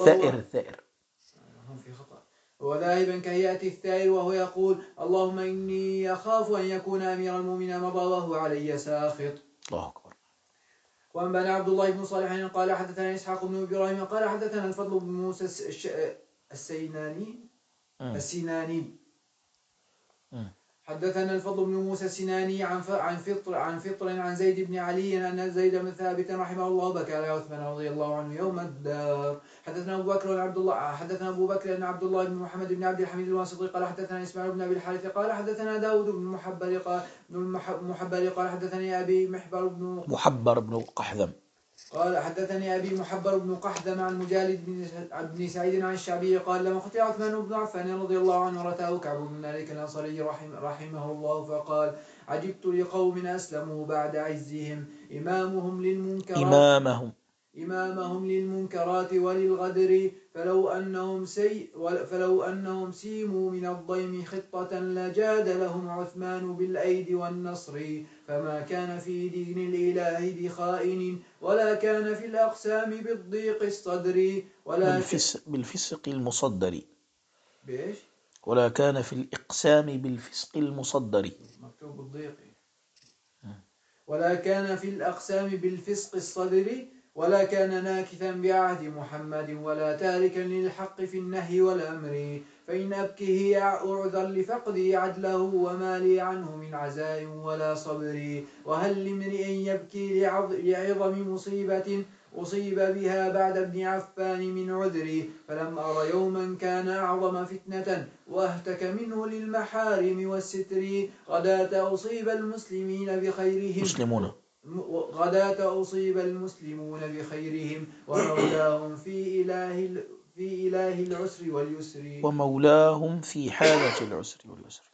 وذاهبا كهيئة الثائر وهو يقول: اللهم إني أخاف أن يكون أمير المؤمنين مضى وهو علي ساخط. الله أكبر. وأنبانا عبد الله بن صالح قال حدثنا إسحاق بن إبراهيم قال حدثنا الفضل بن موسى السيناني حدثنا الفضل بن موسى السناني عن فطر عن زيد بن علي أن زيد بن ثابت رحمه الله بكى على عثمان رضي الله عنه يوم الدار. حدثنا أبو بكر أن عبد الله بن محمد بن عبد الحميد الواسطي قال حدثنا إسماعيل بن أبي الحارث قال حدثنا داود بن محبر قال حدثني أبي محبر بن قحذم قال حدثني أبي محبر بن قحذم عن مجالد بن سعيد عن الشعبي قال: لما قتل عثمان بن عفان رضي الله عنه رثاه كعب بن مالك الأنصاري رحمه الله فقال: عجبت لقوم أسلموا بعد عزهم إمامهم للمنكرات وللغدر فلو أنهم سيموا من الضيم خطة لجاد لهم عثمان بالأيد والنصر فما كان في دين الإله بخائن ولا كان في الأقسام بالضيق الصدر بالفسق المصدر. بإيش؟ ولا كان في الإقسام بالفسق المصدر مكتوب بالضيق. ولا كان في الأقسام بالفسق الصدر ولا كان ناكثا بعهد محمد ولا تاركا للحق في النهي والأمر فإن أبكه أعذر لفقدي عدله وما لي عنه من عزاء ولا صبر وهل لامرئ يبكي لعظم مصيبة أصيب بها بعد ابن عفان من عذري فلم أر يوما كان أعظم فتنة وأهتك منه للمحارم والستر غداة أصيب المسلمين بخيرهم ومولاهم في إله العسر واليسر ومولاهم في حالة العسر واليسر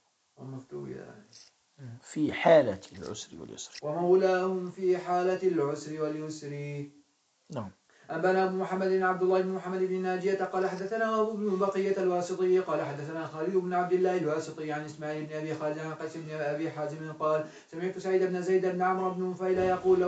في حالة العسر واليسر ومولاهم في حالة العسر واليسر. نعم. أنبانا أبو محمد عبد الله بن محمد بن ناجية قال حدثنا أبو بن بقية الواسطي قال حدثنا خالد بن عبد الله الواسطي عن إسماعيل بن أبي خالد عن قيس بن أبي حازم قال: سمعت سعيد بن زيد بن عمرو بن نفيل يقول: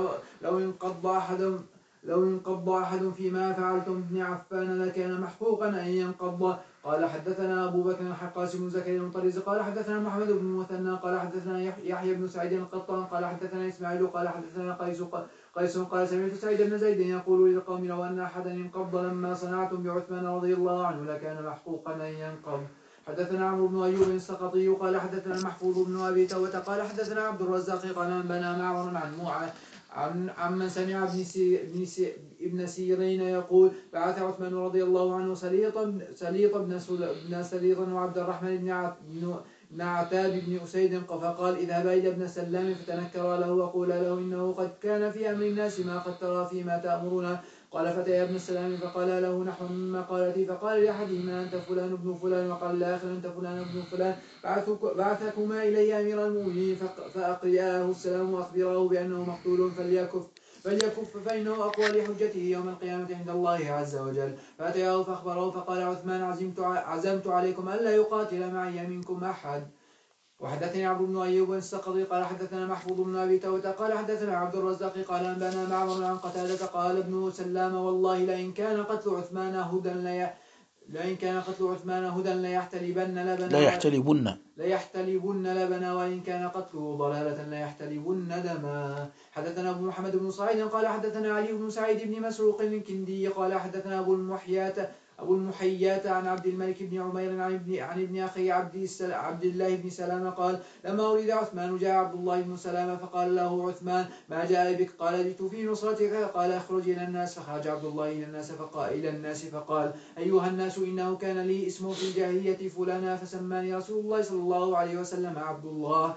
لو انقض أحد فيما فعلتم ابن عفان لكان محقوقا أن ينقض. قال حدثنا أبو بكر حقاس بن زكريا المطرز قال حدثنا محمد بن المثنى قال حدثنا يحيى بن سعيد القطان قال حدثنا إسماعيل قال حدثنا قيس قال: سمعت سعيد بن زيد يقول للقوم: لو أن أحدا انقض لما صنعتم بعثمان رضي الله عنه لكان محقوقا أن ينقض. حدثنا عمرو بن أيوب السقطي قال حدثنا محفوظ بن أبي توبة قال حدثنا عبد الرزاق قال أنبانا معمر عمن سمع ابن سيرين يقول بعث عثمان رضي الله عنه سليط بن سليط وعبد الرحمن بن عتاب بن أسيد فقال اذهبا إلى ابن سلام فتنكرا له وقولا له إنه قد كان في أمر الناس ما قد ترى فيما تأمرون. قال فتى ابن السلام فقال له نحو من مقالتي فقال لأحدهما أنت فلان ابن فلان وقال الآخر أنت فلان ابن فلان بعثكما إلي أمير المؤمنين فأقرئاه السلام وأخبراه بأنه مقتول فليكف فإنه أقوى لحجته يوم القيامة عند الله عز وجل. فأتياه فأخبره فقال عثمان عزمت عليكم ألا يقاتل معي منكم أحد. وحدثني عبد بن أيوب السقطي قال حدثنا محفوظ بن أبي توبة قال حدثنا عبد الرزاق قال أنبانا معمر عن قتادة قال ابن سلام والله لئن كان قتل عثمان هدى ليحتلبن لبنا وإن كان قتله ضلالة ليحتلبن دما. حدثنا أبو محمد بن صعيد قال حدثنا علي بن سعيد بن مسروق الكندي قال حدثنا أبو المحيات عن عبد الملك بن عمير عن ابن أخي عبد الله بن سلام قال لما ولد عثمان جاء عبد الله بن سلام فقال له عثمان ما جاء بك؟ قال جئت في نصرتك. قال اخرج إلى الناس. فخرج عبد الله إلى الناس فقال أيها الناس إنه كان لي اسم في الجاهلية فلانا فسماني رسول الله صلى الله عليه وسلم عبد الله.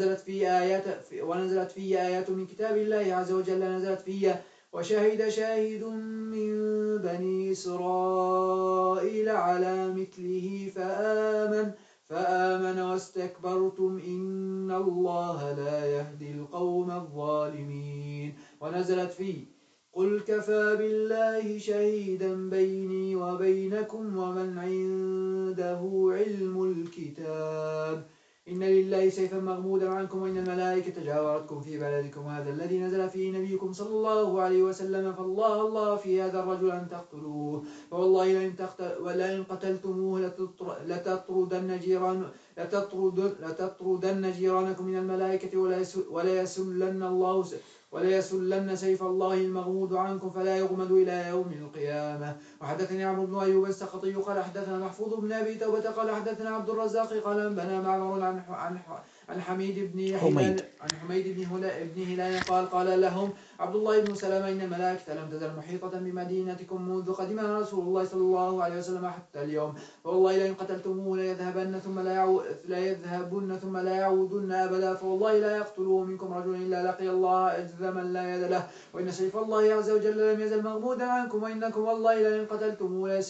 ونزلت في آيات من كتاب الله عز وجل نزلت في وشهد شاهد من بني إسرائيل على مثله فآمن واستكبرتم إن الله لا يهدي القوم الظالمين. ونزلت في قل كفى بالله شهيدا بيني وبينكم ومن عنده علم الكتاب إن لله سيفا مغمودا عنكم وإن الملائكة جاورتكم في بلدكم هذا الذي نزل فيه نبيكم صلى الله عليه وسلم فالله في هذا الرجل أن تقتلوه فوالله لئن قتلتموه لتطردن جيرانكم من الملائكة وليسلن سيف الله المغمود عنكم فلا يغمد إلى يوم القيامة. وحدثني عمرو بن أيوب السقطي قال حدثنا محفوظ بن أبي توبة قال حدثنا عبد الرزاق قال أنبأنا معمر عن حميد بن هلال قال لهم عبد الله بن سلام إن الملائكة لم تزل محيطة بمدينتكم منذ قدم رسول الله صلى الله عليه وسلم حتى اليوم فوالله لئن قتلتموه ليذهبن ثم لا يعودن أبدا فوالله لا يقتلوه منكم رجل إلا لقي الله أجزما لا يد له وإن سيف الله عز وجل لم يزل مغمودا عنكم وإنكم والله لئن قتلتموه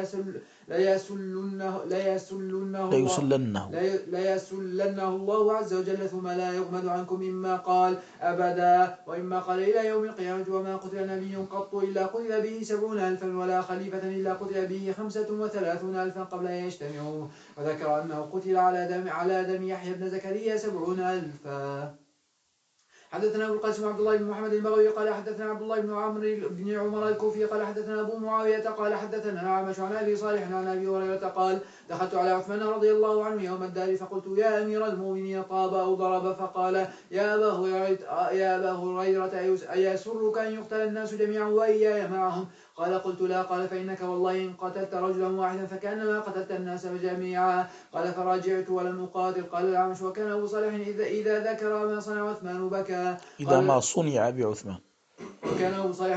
ليسلنه الله عز وجل ثم لا يغمد عنكم مما قال أبدا وإما قال إلى يوم القيامة. وما قتل نبي قط إلا قتل به 70,000 ولا خليفة إلا قتل به 35,000 قبل أن يجتمعوا. وذكر أنه قتل على دم يحيى بن زكريا 70,000. حدثنا أبو القاسم عبد الله بن محمد البغوي قال حدثنا عبد الله بن عمرو بن عمر الكوفي قال حدثنا أبو معاوية قال حدثنا الأعمش عن أبي صالح عن أبي هريرة قال دخلت على عثمان رضي الله عنه يوم الدار فقلت يا أمير المؤمنين طاب أو ضرب فقال يا أبا هريرة أيسرك أن يقتل الناس جميعا وإياي معهم؟ قال قلت لا. قال فإنك والله إن قتلت رجلا واحدا فكأنما قتلت الناس جميعا. قال فراجعت ولم أقاتل. قال الأعمش وكان أبو صالح إذا ذكر ما صنع عثمان بكى. إذا ما صنع بعثمان وكان أبو صالح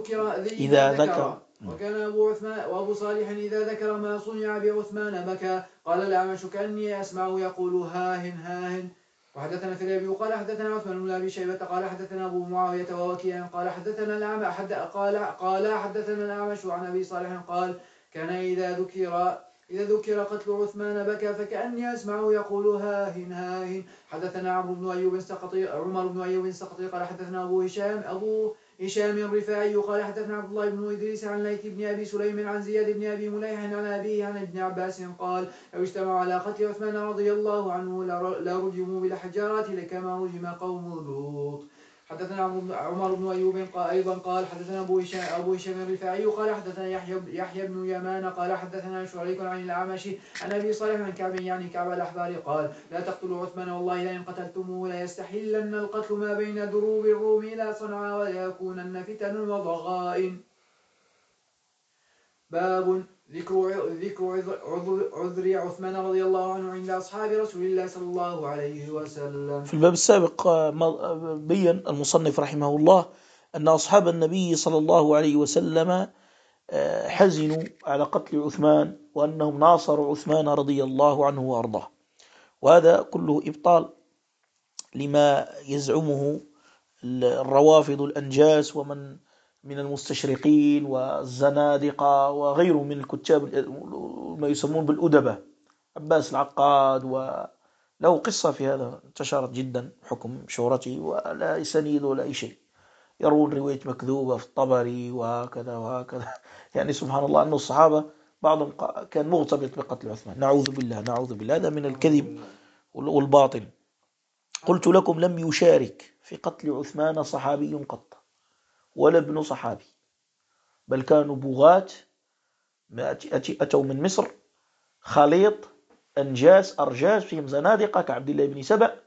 وأبو صالح إذا ذكر ما صنع بعثمان بكى. قال الأعمش كأني أسمعه يقول هاهن. وحدثنا فريبي قال حدثنا عثمان بن أبي شيبة قال حدثنا أبو معاوية ووكيع قال حدثنا الأعمش عن أبي صالح قال كان إذا ذكر قتل عثمان بكى فكأني أسمعه يقول هاهن. حدثنا عمر بن أيوب السقطي قال حدثنا أبو هشام الرفاعي قال حدثنا عبد الله بن إدريس عن ليث بن أبي سليم عن زياد بن أبي مليح عن أبيه عن ابن عباس قال لو اجتمعوا على قتل عثمان رضي الله عنه لرجموا بالحجارات كما رجم قوم لوط. حدثنا عمر بن أيوب أيضا قال حدثنا أبو هشام الرفاعي قال حدثنا يحيى بن يمان قال حدثنا شريك عن الأعمش عن أبي صالح عن كعب يعني كعب الأحبار قال لا تقتلوا عثمان والله لئن قتلتموه ليستحلن القتل ما بين دروب الروم إلى صنعاء وليكونن فتن وضغائن. باب ذكر عذر عثمان رضي الله عنه عند أصحاب رسول الله صلى الله عليه وسلم. في الباب السابق بين المصنف رحمه الله أن أصحاب النبي صلى الله عليه وسلم حزنوا على قتل عثمان، وأنهم ناصروا عثمان رضي الله عنه وأرضاه، وهذا كله إبطال لما يزعمه الروافض الأنجاس ومن من المستشرقين والزنادقة وغيره من الكتاب ما يسمون بالأدبة. عباس العقاد وله قصة في هذا انتشرت جدا حكم شهرته، ولا سنيد ولا أي شيء، يرون رواية مكذوبة في الطبري وهكذا وهكذا. يعني سبحان الله أن الصحابة بعضهم كان مغتبط بقتل عثمان، نعوذ بالله نعوذ بالله، هذا من الكذب والباطل. قلت لكم لم يشارك في قتل عثمان صحابي قط ولا ابن صحابي، بل كانوا بغاة أتوا من مصر، خليط أنجاس أرجاس، فيهم زنادقة كعبد الله بن سبأ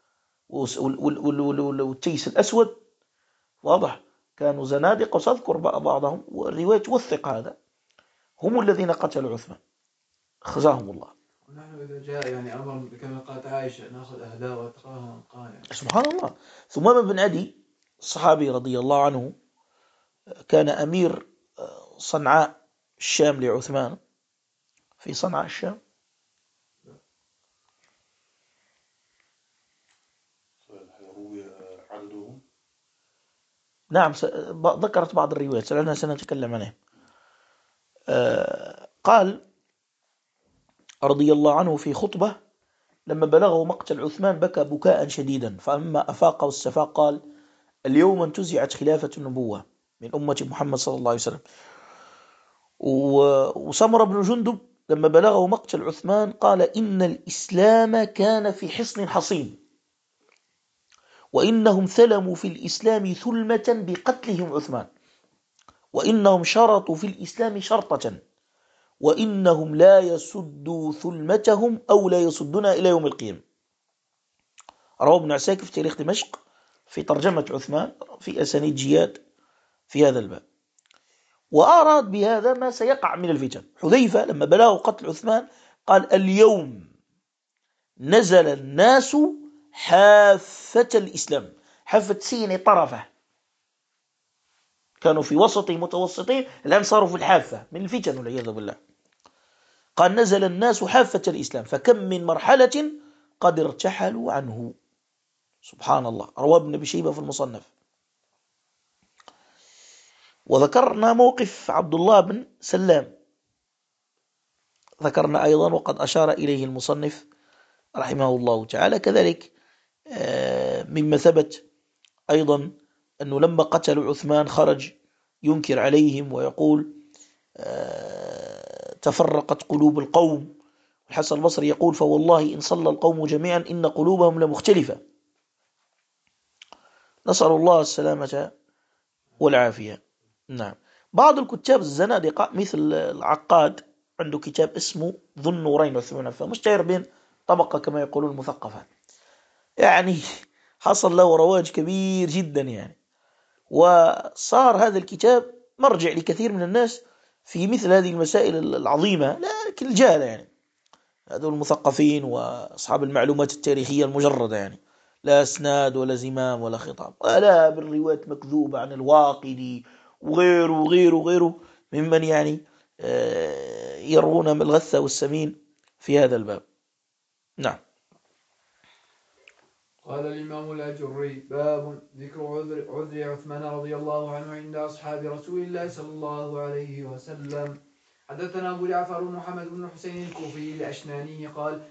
والتيس الأسود، واضح، كانوا زنادقة، وسأذكر بعضهم والرواية توثق هذا، هم الذين قتلوا عثمان خزاهم الله. ونحن إذا جاء يعني أمر كما قالت عائشة نأخذ أهداء وأتقاهم قال سبحان الله. ثمامة بن عدي الصحابي رضي الله عنه كان أمير صنعاء الشام لعثمان، في صنعاء الشام. نعم ذكرت بعض الروايات لأننا سنتكلم عنها. قال رضي الله عنه في خطبة لما بلغه مقتل عثمان بكى بكاء شديدا، فأما أفاق واستفاق قال اليوم انتزعت خلافة النبوة من أمة محمد صلى الله عليه وسلم. وسمر بن جندب لما بلغه مقتل عثمان قال إن الإسلام كان في حصن حصين، وإنهم ثلموا في الإسلام ثلمة بقتلهم عثمان، وإنهم شرطوا في الإسلام شرطة، وإنهم لا يسدوا ثلمتهم أو لا يسدنا إلى يوم القيامة. رواه ابن عساكر في تاريخ دمشق في ترجمة عثمان في أسانيد جياد في هذا الباب، وأراد بهذا ما سيقع من الفتن. حذيفة لما بلغه قتل عثمان قال اليوم نزل الناس حافة الإسلام، حافة سين طرفه، كانوا في وسط متوسطين، الآن صاروا في الحافة من الفتن والعياذ بالله. قال نزل الناس حافة الإسلام فكم من مرحلة قد ارتحلوا عنه. سبحان الله. رواه ابن أبي شيبة في المصنف. وذكرنا موقف عبد الله بن سلام، ذكرنا أيضا وقد أشار إليه المصنف رحمه الله تعالى. كذلك مما ثبت أيضا أنه لما قتلوا عثمان خرج ينكر عليهم ويقول تفرقت قلوب القوم. الحسن البصري يقول فوالله إن صلى القوم جميعا إن قلوبهم لمختلفة. نسأل الله السلامة والعافية. نعم. بعض الكتاب الزنادقة مثل العقاد عنده كتاب اسمه ذو النورين عثمان، فمشتهر بين طبقة كما يقولون المثقفة، يعني حصل له رواج كبير جدا يعني، وصار هذا الكتاب مرجع لكثير من الناس في مثل هذه المسائل العظيمة، لكن الجهلة يعني هذول المثقفين وأصحاب المعلومات التاريخية المجردة، يعني لا اسناد ولا زمام ولا خطاب ولا بالروايات مكذوبة عن الواقدي وغيره وغيره وغيره ممن يعني يرون الغثة والسمين في هذا الباب. نعم. قال الإمام الأجري باب ذكر عذر عثمان رضي الله عنه عند أصحاب رسول الله صلى الله عليه وسلم. حدثنا أبو جعفر محمد بن حسين الكوفي الأشناني قال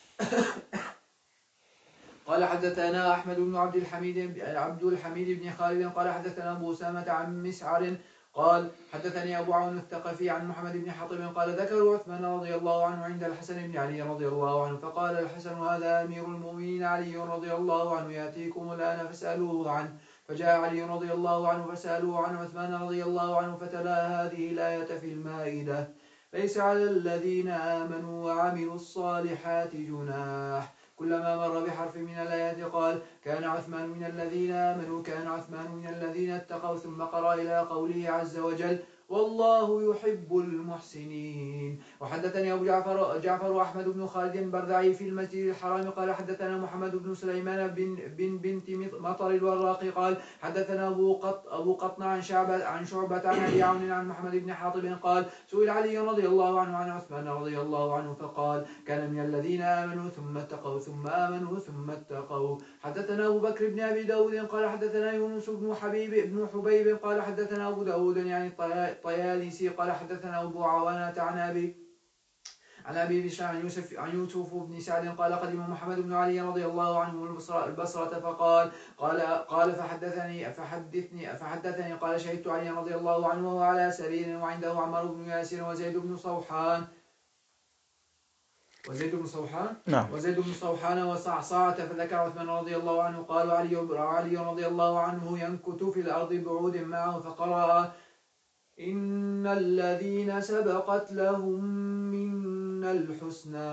حدثنا أحمد بن عبد الحميد بن خالد قال حدثنا أبو أسامة عن مسعر قال حدثني أبو عون الثقفي عن محمد بن حطب قال ذكروا عثمان رضي الله عنه عند الحسن بن علي رضي الله عنه، فقال الحسن هذا أمير المؤمنين علي رضي الله عنه يأتيكم الآن فاسألوه عنه. فجاء علي رضي الله عنه فسألوه عن عثمان رضي الله عنه، فتلا هذه الآية في المائدة: ليس على الذين آمنوا وعملوا الصالحات جناح كلما مر بحرف من الآيات قال كان عثمان من الذين آمنوا كان عثمان من الذين اتقوا، ثم قرأ إلى قوله عز وجل والله يحب المحسنين. وحدثني أبو جعفر أحمد بن خالد البردعي في المسجد الحرام قال حدثنا محمد بن سليمان بن بنت مطر الوراقي قال حدثنا أبو قطن عن شعبة عن أبي عون عن محمد بن حاطب قال سئل علي رضي الله عنه عن عثمان رضي الله عنه فقال كان من الذين آمنوا ثم اتقوا ثم آمنوا ثم اتقوا. حدثنا أبو بكر بن أبي داود قال حدثنا يونس بن حبيب قال حدثنا أبو داود يعني الطيالسي قال حدثنا أبو عوانة عن أبي بشر عن يوسف بن سعد قال قدم محمد بن علي رضي الله عنه البصرة فقال قال فحدثني قال شهدت علي رضي الله عنه وهو على سرير وعنده عمر بن ياسر وزيد بن صوحان نعم. وزيد بن صوحان وصعصعة فذكر عثمان رضي الله عنه قال علي رضي الله عنه ينكت في الأرض بعود معه فقرأ إن الذين سبقت لهم منا الحسنى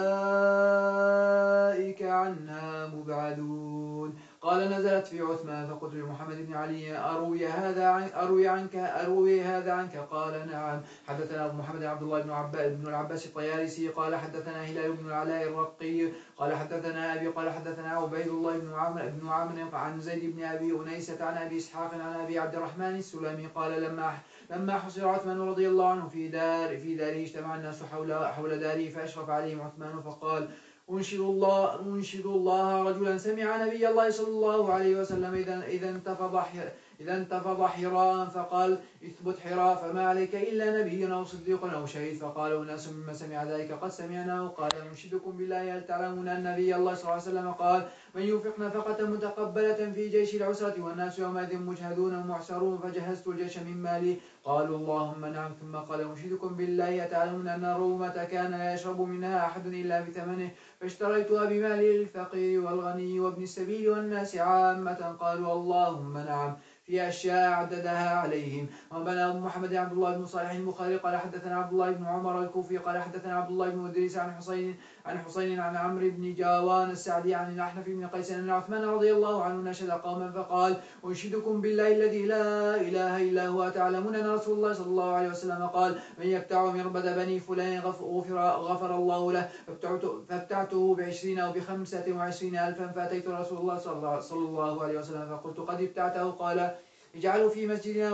أولئك عنها مبعدون. قال نزلت في عثمان فقلت لمحمد بن علي أروي هذا عنك قال نعم. حدثنا أبو محمد عبد الله بن العباس الطيالسي قال حدثنا هلال بن العلاء الرقي قال حدثنا أبي قال حدثنا عبيد الله بن عمرو عن زيد بن أبي أنيسة عن أبي إسحاق عن أبي عبد الرحمن السلمي قال لما حصر عثمان رضي الله عنه في داره اجتمع الناس حول داره فأشرف عليهم عثمان فقال أنشد الله رجلا سمع نبي الله صلى الله عليه وسلم إذا انتفض حراء فقال اثبت حراء فما عليك إلا نبي أو صديق أو شهيد. فقال أناس مما سمع ذلك قد سمعناه قال أنشدكم بالله هل تعلمون أن نبي الله صلى الله عليه وسلم قال من ينفق نفقة متقبلة في جيش العسرة والناس يومئذ مجهدون معسرون فجهزت الجيش من مالي قالوا اللهم نعم. ثم قال أنشدكم بالله أتعلمون أن الرومة كان لا يشرب منها أحد إلا بثمنه فاشتريتها بمالي للفقير والغني وابن السبيل والناس عامة قالوا اللهم نعم في أشياء عددها عليهم. وبنى أبو محمد عبد الله بن صالح البخاري قال حدثنا عبد الله بن عمر الكوفي قال حدثنا عبد الله بن إدريس عن حسين عن عمرو بن جاوان السعدي عن الأحنف بن قيس أن عثمان رضي الله عنه نشد قوما فقال أنشدكم بالله الذي لا إله إلا هو تعلمون أن رسول الله صلى الله عليه وسلم قال من يبتع مربد بني فلان غفر الله له فابتعته ب20 أو ب25 ألفا فأتيت رسول الله صلى الله عليه وسلم فقلت قد ابتعته قال اجعله في مسجدنا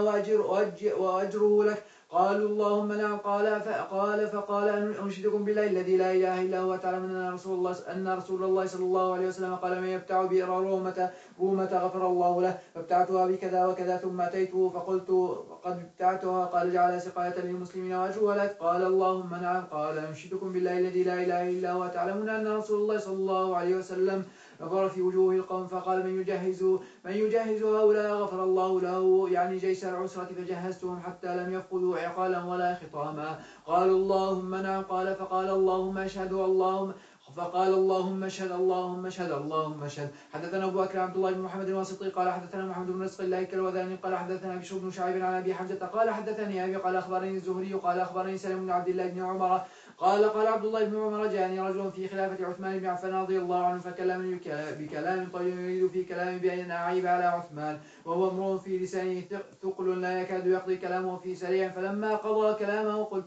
وأجره لك قالوا اللهم نعم فقال أنشدكم بالله الذي لا إله إلا هو تعلمون أن رسول الله صلى الله عليه وسلم قال من يبتع بئر رومة غفر الله له فابتعتها بكذا وكذا ثم أتيته فقلت قد ابتعتها قال جعل سقاية للمسلمين وأجره لك قال اللهم نعم قال أنشدكم بالله الذي لا إله إلا هو تعلمون أن رسول الله صلى الله عليه وسلم نظر في وجوه القوم فقال من يجهز هؤلاء غفر الله له يعني جيش العسرة فجهزتهم حتى لم يفقدوا عقالا ولا خطاما قالوا اللهم نعم قال فقال اللهم اشهد فقال اللهم اشهد اللهم اشهد اللهم اشهد. حدثنا ابو بكر عبد الله بن محمد الواسطي قال حدثنا محمد بن رزق الله الكلوذاني قال حدثنا بشر بن شعيب عن ابي حمزه قال حدثني ابي قال اخبرني الزهري قال اخبرني سلم بن عبد الله بن عمر قال عبد الله بن عمر جاءني رجل في خلافة عثمان بن عفان رضي الله عنه فكلمني بكلام طيب يريد في كلامي بأن أعيب على عثمان وهو امرؤ في لسانه ثقل لا يكاد يقضي كلامه في سريع فلما قضى كلامه قلت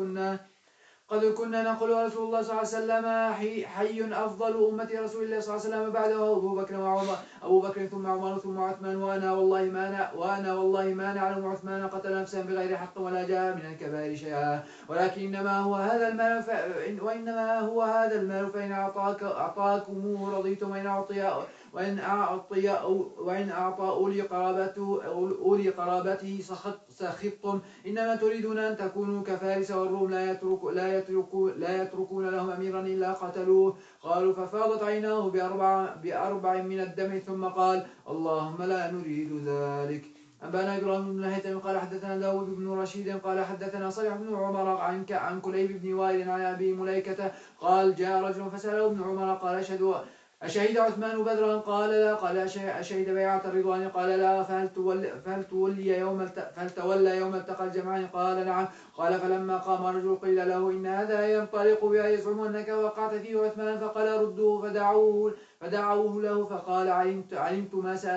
قد كنا نقول رسول الله صلى الله عليه وسلم حي أفضل أمة رسول الله صلى الله عليه وسلم بعده أبو بكر ثم عمر ثم عثمان وأنا والله ما نعلم عثمان قتل نفسا بغير حق ولا جاء من الكبائر شيئا ولكن إنما هو هذا المال فإن أعطاكموه رضيتم وإن أعطى أولي قرابته سخطتم إنما تريدون أن تكونوا كفارس والروم لا يتركون لهم أميرا إلا قتلوه. قالوا ففاضت عيناه بأربع من الدم ثم قال اللهم لا نريد ذلك. أنبأنا إبراهيم بن هيثم قال حدثنا داود بن رشيد قال حدثنا صالح بن عمر عن كليب بن وائل عن أبي مليكة قال جاء رجل فسأله ابن عمر قال أشهد عثمان بدرا؟ قال لا. قال أشهد بيعة الرضوان؟ قال لا. فهل تولى يوم التقى الجمعان؟ قال نعم. قال فلما قام رجل قيل له إن هذا ينطلق بها يزعم أنك وقعت فيه عثمان، فقال ردوه فدعوه له، فقال علمت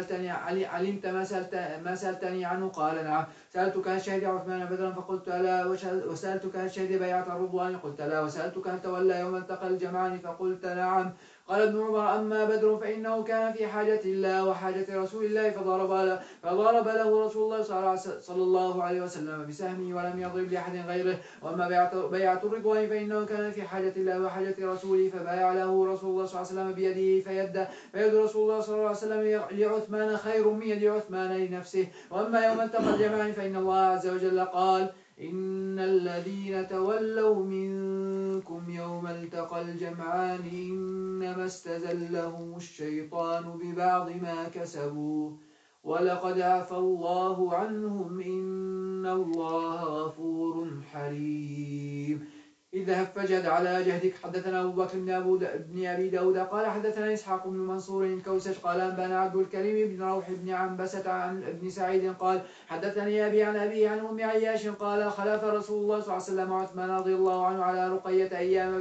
ما سألتني عنه؟ قال نعم. سألتك هل شهد عثمان بدرا؟ فقلت لا. وسألتك هل شهد بيعة الرضوان؟ قلت لا. وسألتك هل تولى يوم التقى الجمعان؟ فقلت نعم. قال ابن عمر أما بدر فإنه كان في حاجة الله وحاجة رسول الله، فضرب له رسول الله صلى الله عليه وسلم بسهمه ولم يضرب لأحد غيره. وأما بيعة الرضوان فإنه كان في حاجة الله وحاجة رسوله، فبايع له رسول الله صلى الله عليه وسلم بيده، فيد رسول الله صلى الله عليه وسلم لعثمان خير من يد عثمان لنفسه. وأما يوم التقى الجمعان فإن الله عز وجل قال إن الذين تولوا منكم يوم التقى الجمعان إنما استزلهم الشيطان ببعض ما كسبوا ولقد عفى الله عنهم إن الله غفور حليم. اذهب فجد على جهدك. حدثنا أبو بكر بن أبي داود قال حدثنا إسحاق بن منصور الكوسج قال أنبانا عبد الكريم بن روح بن عنبسة عن ابن سعيد قال حدثني أبي عن أبي عن أم عياش قال خلف رسول الله صلى الله عليه وسلم عثمان رضي الله عنه على رقية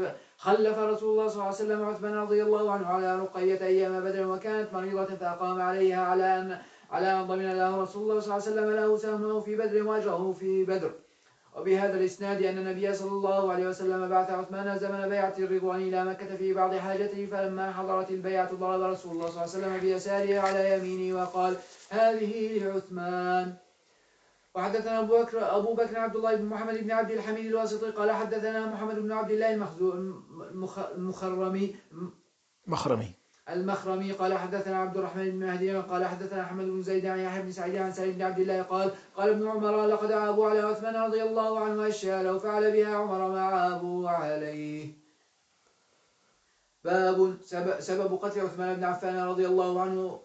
أيام بدر وكانت مريضة فأقام عليها على أن ضمن له رسول الله صلى الله عليه وسلم له سهمه في بدر وأجره في بدر. وبهذا الإسناد أن النبي صلى الله عليه وسلم بعث عثمان زمن بيعة الرضوان إلى مكة في بعض حاجته، فلما حضرت البيعة ضرب رسول الله صلى الله عليه وسلم بيساره على يمينه وقال هذه لعثمان. وحدثنا أبو بكر عبد الله بن محمد بن عبد الحميد الواسطي قال حدثنا محمد بن عبد الله المخرمي قال حدثنا عبد الرحمن بن مهدي قال حدثنا أحمد بن زيد عن يحيى بن سعيد عن سعيد بن عبد الله قال ابن عمر لقد عابوا على عثمان رضي الله عنه أشياء لو فعل بها عمر ما عابوا عليه. باب سبب قتل عثمان بن عفان رضي الله عنه.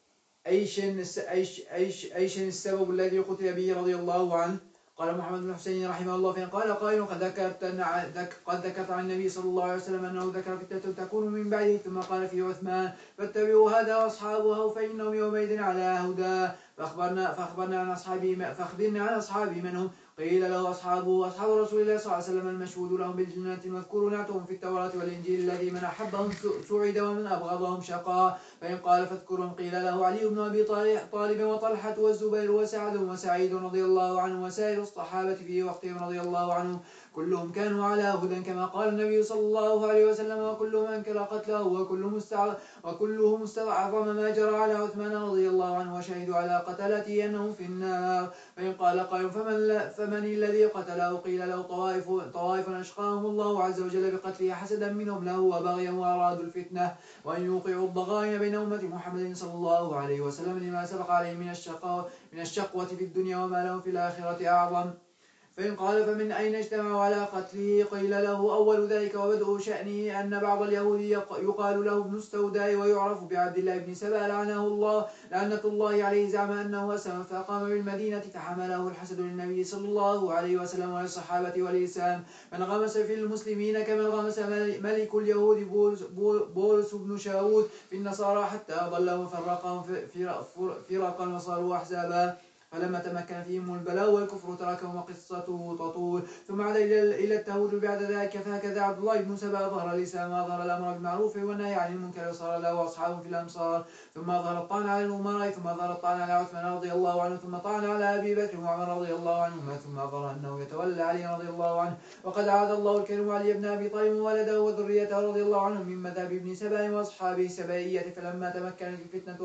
أيش السبب الذي قتل به رضي الله عنه؟ قال محمد بن حسين رحمه الله فإن قال قائل قد ذكرت عن النبي صلى الله عليه وسلم أنه ذكر فتنة تكون من بعده ثم قال في عثمان فاتبعوا هذا وأصحابه فإنهم يومئذ على هدى. فأخبرنا عن أصحابه من هم؟ قيل له أصحاب رسول الله صلى الله عليه وسلم المشهود لهم بالجنة المذكور نعتهم في التوراة والإنجيل الذي من أحبهم سعد ومن أبغضهم شقى. فإن قال فاذكرهم قيل له علي بن أبي طالب وطلحة والزبير وسعد وسعيد رضي الله عنه وسائر الصحابة في وقتهم رضي الله عنهم كلهم كانوا على هدى كما قال النبي صلى الله عليه وسلم وكل من أنكر قتله وكله مستعظم ما جرى على عثمان رضي الله عنه وشهدوا على قتلته أنهم في النار. فإن قال قائل فمن الذي قتله؟ قيل له طوائف أشقاهم الله عز وجل بقتله حسدا منهم له وبغيا وأرادوا الفتنة وأن يوقعوا الضغائن بين أمة محمد صلى الله عليه وسلم لما سبق عليه من الشقوة في الدنيا وما لهم في الآخرة أعظم. فإن قال فمن أين اجتمعوا على قتله؟ قيل له أول ذلك وبدء شأنه أن بعض اليهود يقال له ابن السوداء ويعرف بعبد الله بن سبأ لعنة الله عليه زعم أنه أسلم فقام بالمدينة فحمله الحسد للنبي صلى الله عليه وسلم وللصحابة والإسلام فانغمس في المسلمين كما انغمس ملك اليهود بولس بن شاود في النصارى حتى أضلهم وفرقهم فرقا وصاروا أحزابا. فلما تمكن فيهم البلاء والكفر تركهم وقصته تطول. ثم عاد إلى التهود بعد ذلك فهكذا عبد الله بن سبأ ظهر الإسلام وظهر الأمر بالمعروف والنهي عن المنكر وصار له أصحاب في الأمصار. ثم ظهر الطعن على الأمراء ثم ظهر الطعن على عثمان رضي الله عنه ثم طعن على أبي بكر وعمر رضي الله عنهما ثم ظهر أنه يتولى علي رضي الله عنه. وقد عاد الله الكريم علي بن أبي طالب وولده وذريته رضي الله عنهم من مذهب ابن سبأ وأصحابه السبائية. فلما تمكنت الفتنة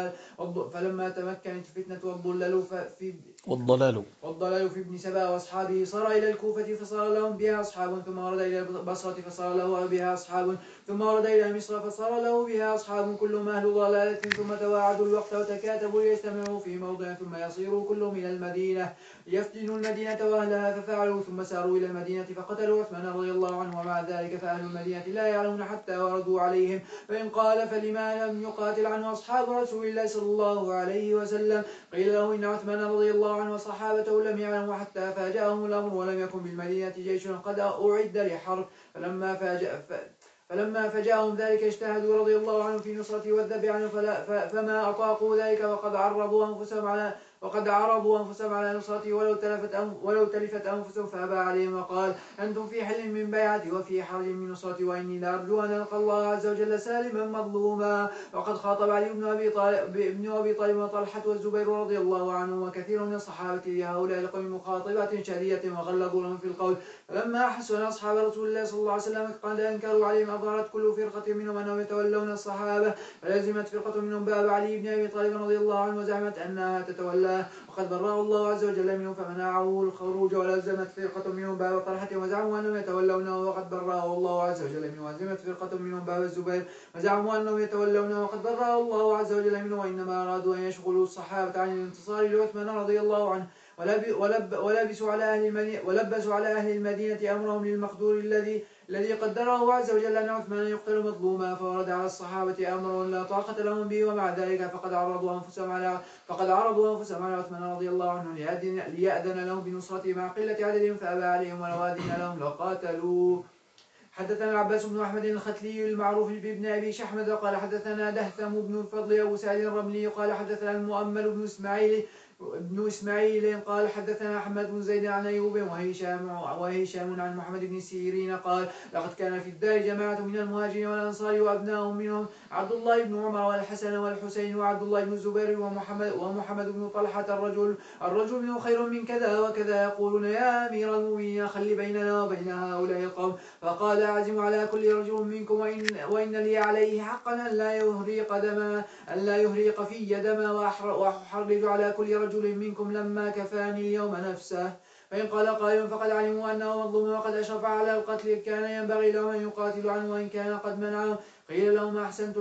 والضلال في ابن سبأ وأصحابه صار إلى الكوفة فصار لهم بها أصحاب ثم ورد إلى البصرة فصار له بها أصحاب ثم ورد إلى مصر فصار له بها أصحاب كلهم أهل ضلالة ثم تواعدوا الوقت وتكاتبوا ليجتمعوا في موضع ثم يصيروا كلهم إلى المدينة ليفتنوا المدينة وأهلها ففعلوا ثم ساروا إلى المدينة فقتلوا عثمان رضي الله عنه. ومع ذلك فأهل المدينة لا يعلمون حتى وردوا عليهم. فإن قال فلما لم يقاتل عنه أصحاب رسول الله صلى الله عليه وسلم؟ قيل له إن عثمان رضي الله عنه وصحابته لم يعلموا حتى فاجأهم الأمر ولم يكن بالمدينة جيش قد أعد لحرب فلما فجاءهم ذلك اجتهدوا رضي الله عنهم في نصرته والذب عنه فما أطاقوا ذلك وقد عرضوا أنفسهم على نصرته ولو تلفت أنفسهم فأبى عليهم وقال أنتم في حل من بيعتي وفي حرج من نصرتي وإني لأرجو أن ألقى الله عز وجل سالما مظلوما. وقد خاطب علي بن أبي طالب وطلحة والزبير رضي الله عنهم وكثير من الصحابة لهؤلاء القوم مخاطبات شديدة وغلظوا لهم في القول. فلما أحسوا أن أصحاب رسول الله صلى الله عليه وسلم قد أنكروا عليهم أظهرت كل فرقة منهم أنهم يتولون الصحابة فلزمت فرقة منهم باب علي بن أبي طالب رضي الله عنه وزعمت أنها تتولاه وقد برأه الله عز وجل منهم فمنعه الخروج ولزمت فرقة منهم باب طلحة وزعموا أنهم يتولونه وقد برأه الله عز وجل منه ولزمت فرقة منهم باب الزبير وزعموا أنهم يتولونه وقد برأه الله عز وجل منه وإنما أرادوا أن يشغلوا الصحابة عن الانتصار لعثمان رضي الله عنه ولبسوا على أهل المدينة أمرهم للمقدور الذي قدره عز وجل أن عثمان يقتل مظلوما فورد على الصحابة أمر لا طاقة لهم به ومع ذلك فقد عرضوا أنفسهم على عثمان رضي الله عنه ليأذن لهم بنصرته مع قلة عددهم فأبى عليهم ولو أذن لهم لقاتلوا. حدثنا العباس بن أحمد الختلي المعروف بابن أبي شحمد قال حدثنا دهثم بن الفضل أبو سعيد الرملي قال حدثنا المؤمل بن إسماعيل قال حدثنا أحمد بن زيد عن أيوب وهشام عن محمد بن سيرين قال لقد كان في الدار جماعة من المهاجرين والأنصار وأبناهم منهم عبد الله بن عمر والحسن والحسين وعبد الله بن الزبير ومحمد بن طلحة الرجل منه خير من كذا وكذا يقولون يا أمير المؤمنين خل بيننا وبين هؤلاء القوم فقال أعزم على كل رجل منكم وإن لي عليه حقا أن لا يهريق في دما وأحرج على كل رجل منكم لما كفاني اليوم نفسه. فإن قال قائل فقد علموا أنه مظلوم وقد أشرف على القتل كان ينبغي لهم أن يقاتلوا عنه وإن كان قد منعه. قيل له ما أحسنت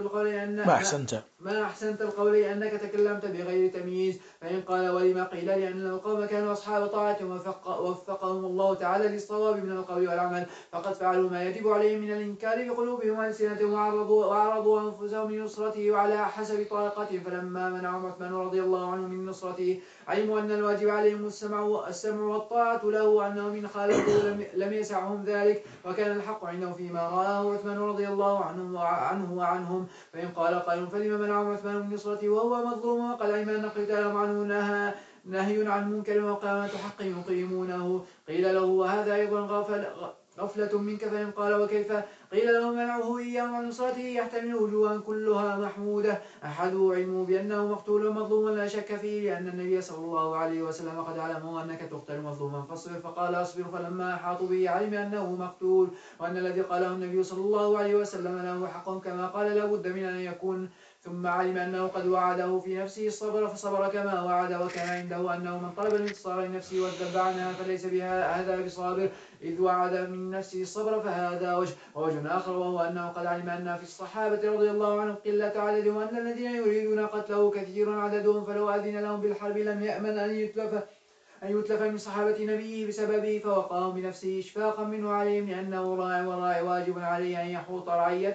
القول أنك تكلمت بغير تمييز. فإن قال ولما قيل لأن القوم كانوا أصحاب طاعة ووفقهم الله تعالى للصواب من القول والعمل فقد فعلوا ما يجب عليهم من الإنكار بقلوبهم وألسنتهم وعرضوا أنفسهم لنصرته وعلى حسب طاقتهم فلما منعهم عثمان رضي الله عنه من نصرته علموا أن الواجب عليهم السمع والطاعة له أنهم إن خالفوا لم يسعهم ذلك وكان الحق عنده فيما رآه عثمان رضي الله عنه وعنهم. فإن قال قائل فلما منعهم عثمان من نصرته وهو مظلوم وقد علم أن قتالهم عنه نهي عن منكر وقامة حق يقيمونه. قيل له وهذا أيضا غفلة منك. فإن قال وكيف قيل له منعه إياه عن نصرته يحتمل وجوها كلها محمودة. أحده علمه بأنه مقتول مظلوم لا شك فيه لأن النبي صلى الله عليه وسلم قد علمه أنك تقتل مظلوما فاصبر فقال أصبر فلما أحاطوا به علم أنه مقتول وأن الذي قاله النبي صلى الله عليه وسلم له حق كما قال لا بد من أن يكون. ثم علم أنه قد وعده في نفسه الصبر فصبر كما وعد وكان عنده أنه من طلب الانتصار لنفسه والذب عنها فليس بها هذا بصابر إذ وعد من نفسه الصبر فهذا وجه آخر وهو أنه قد علم أن في الصحابة رضي الله عنهم قلة عددهم وأن الذين يريدون قتله كثير عددهم فلو أذن لهم بالحرب لم يأمن أن يتلف من صحابة نبيه بسببه فوقاهم بنفسه إشفاقا منه عليهم لأنه راع والراعي واجب عليه أن يحيط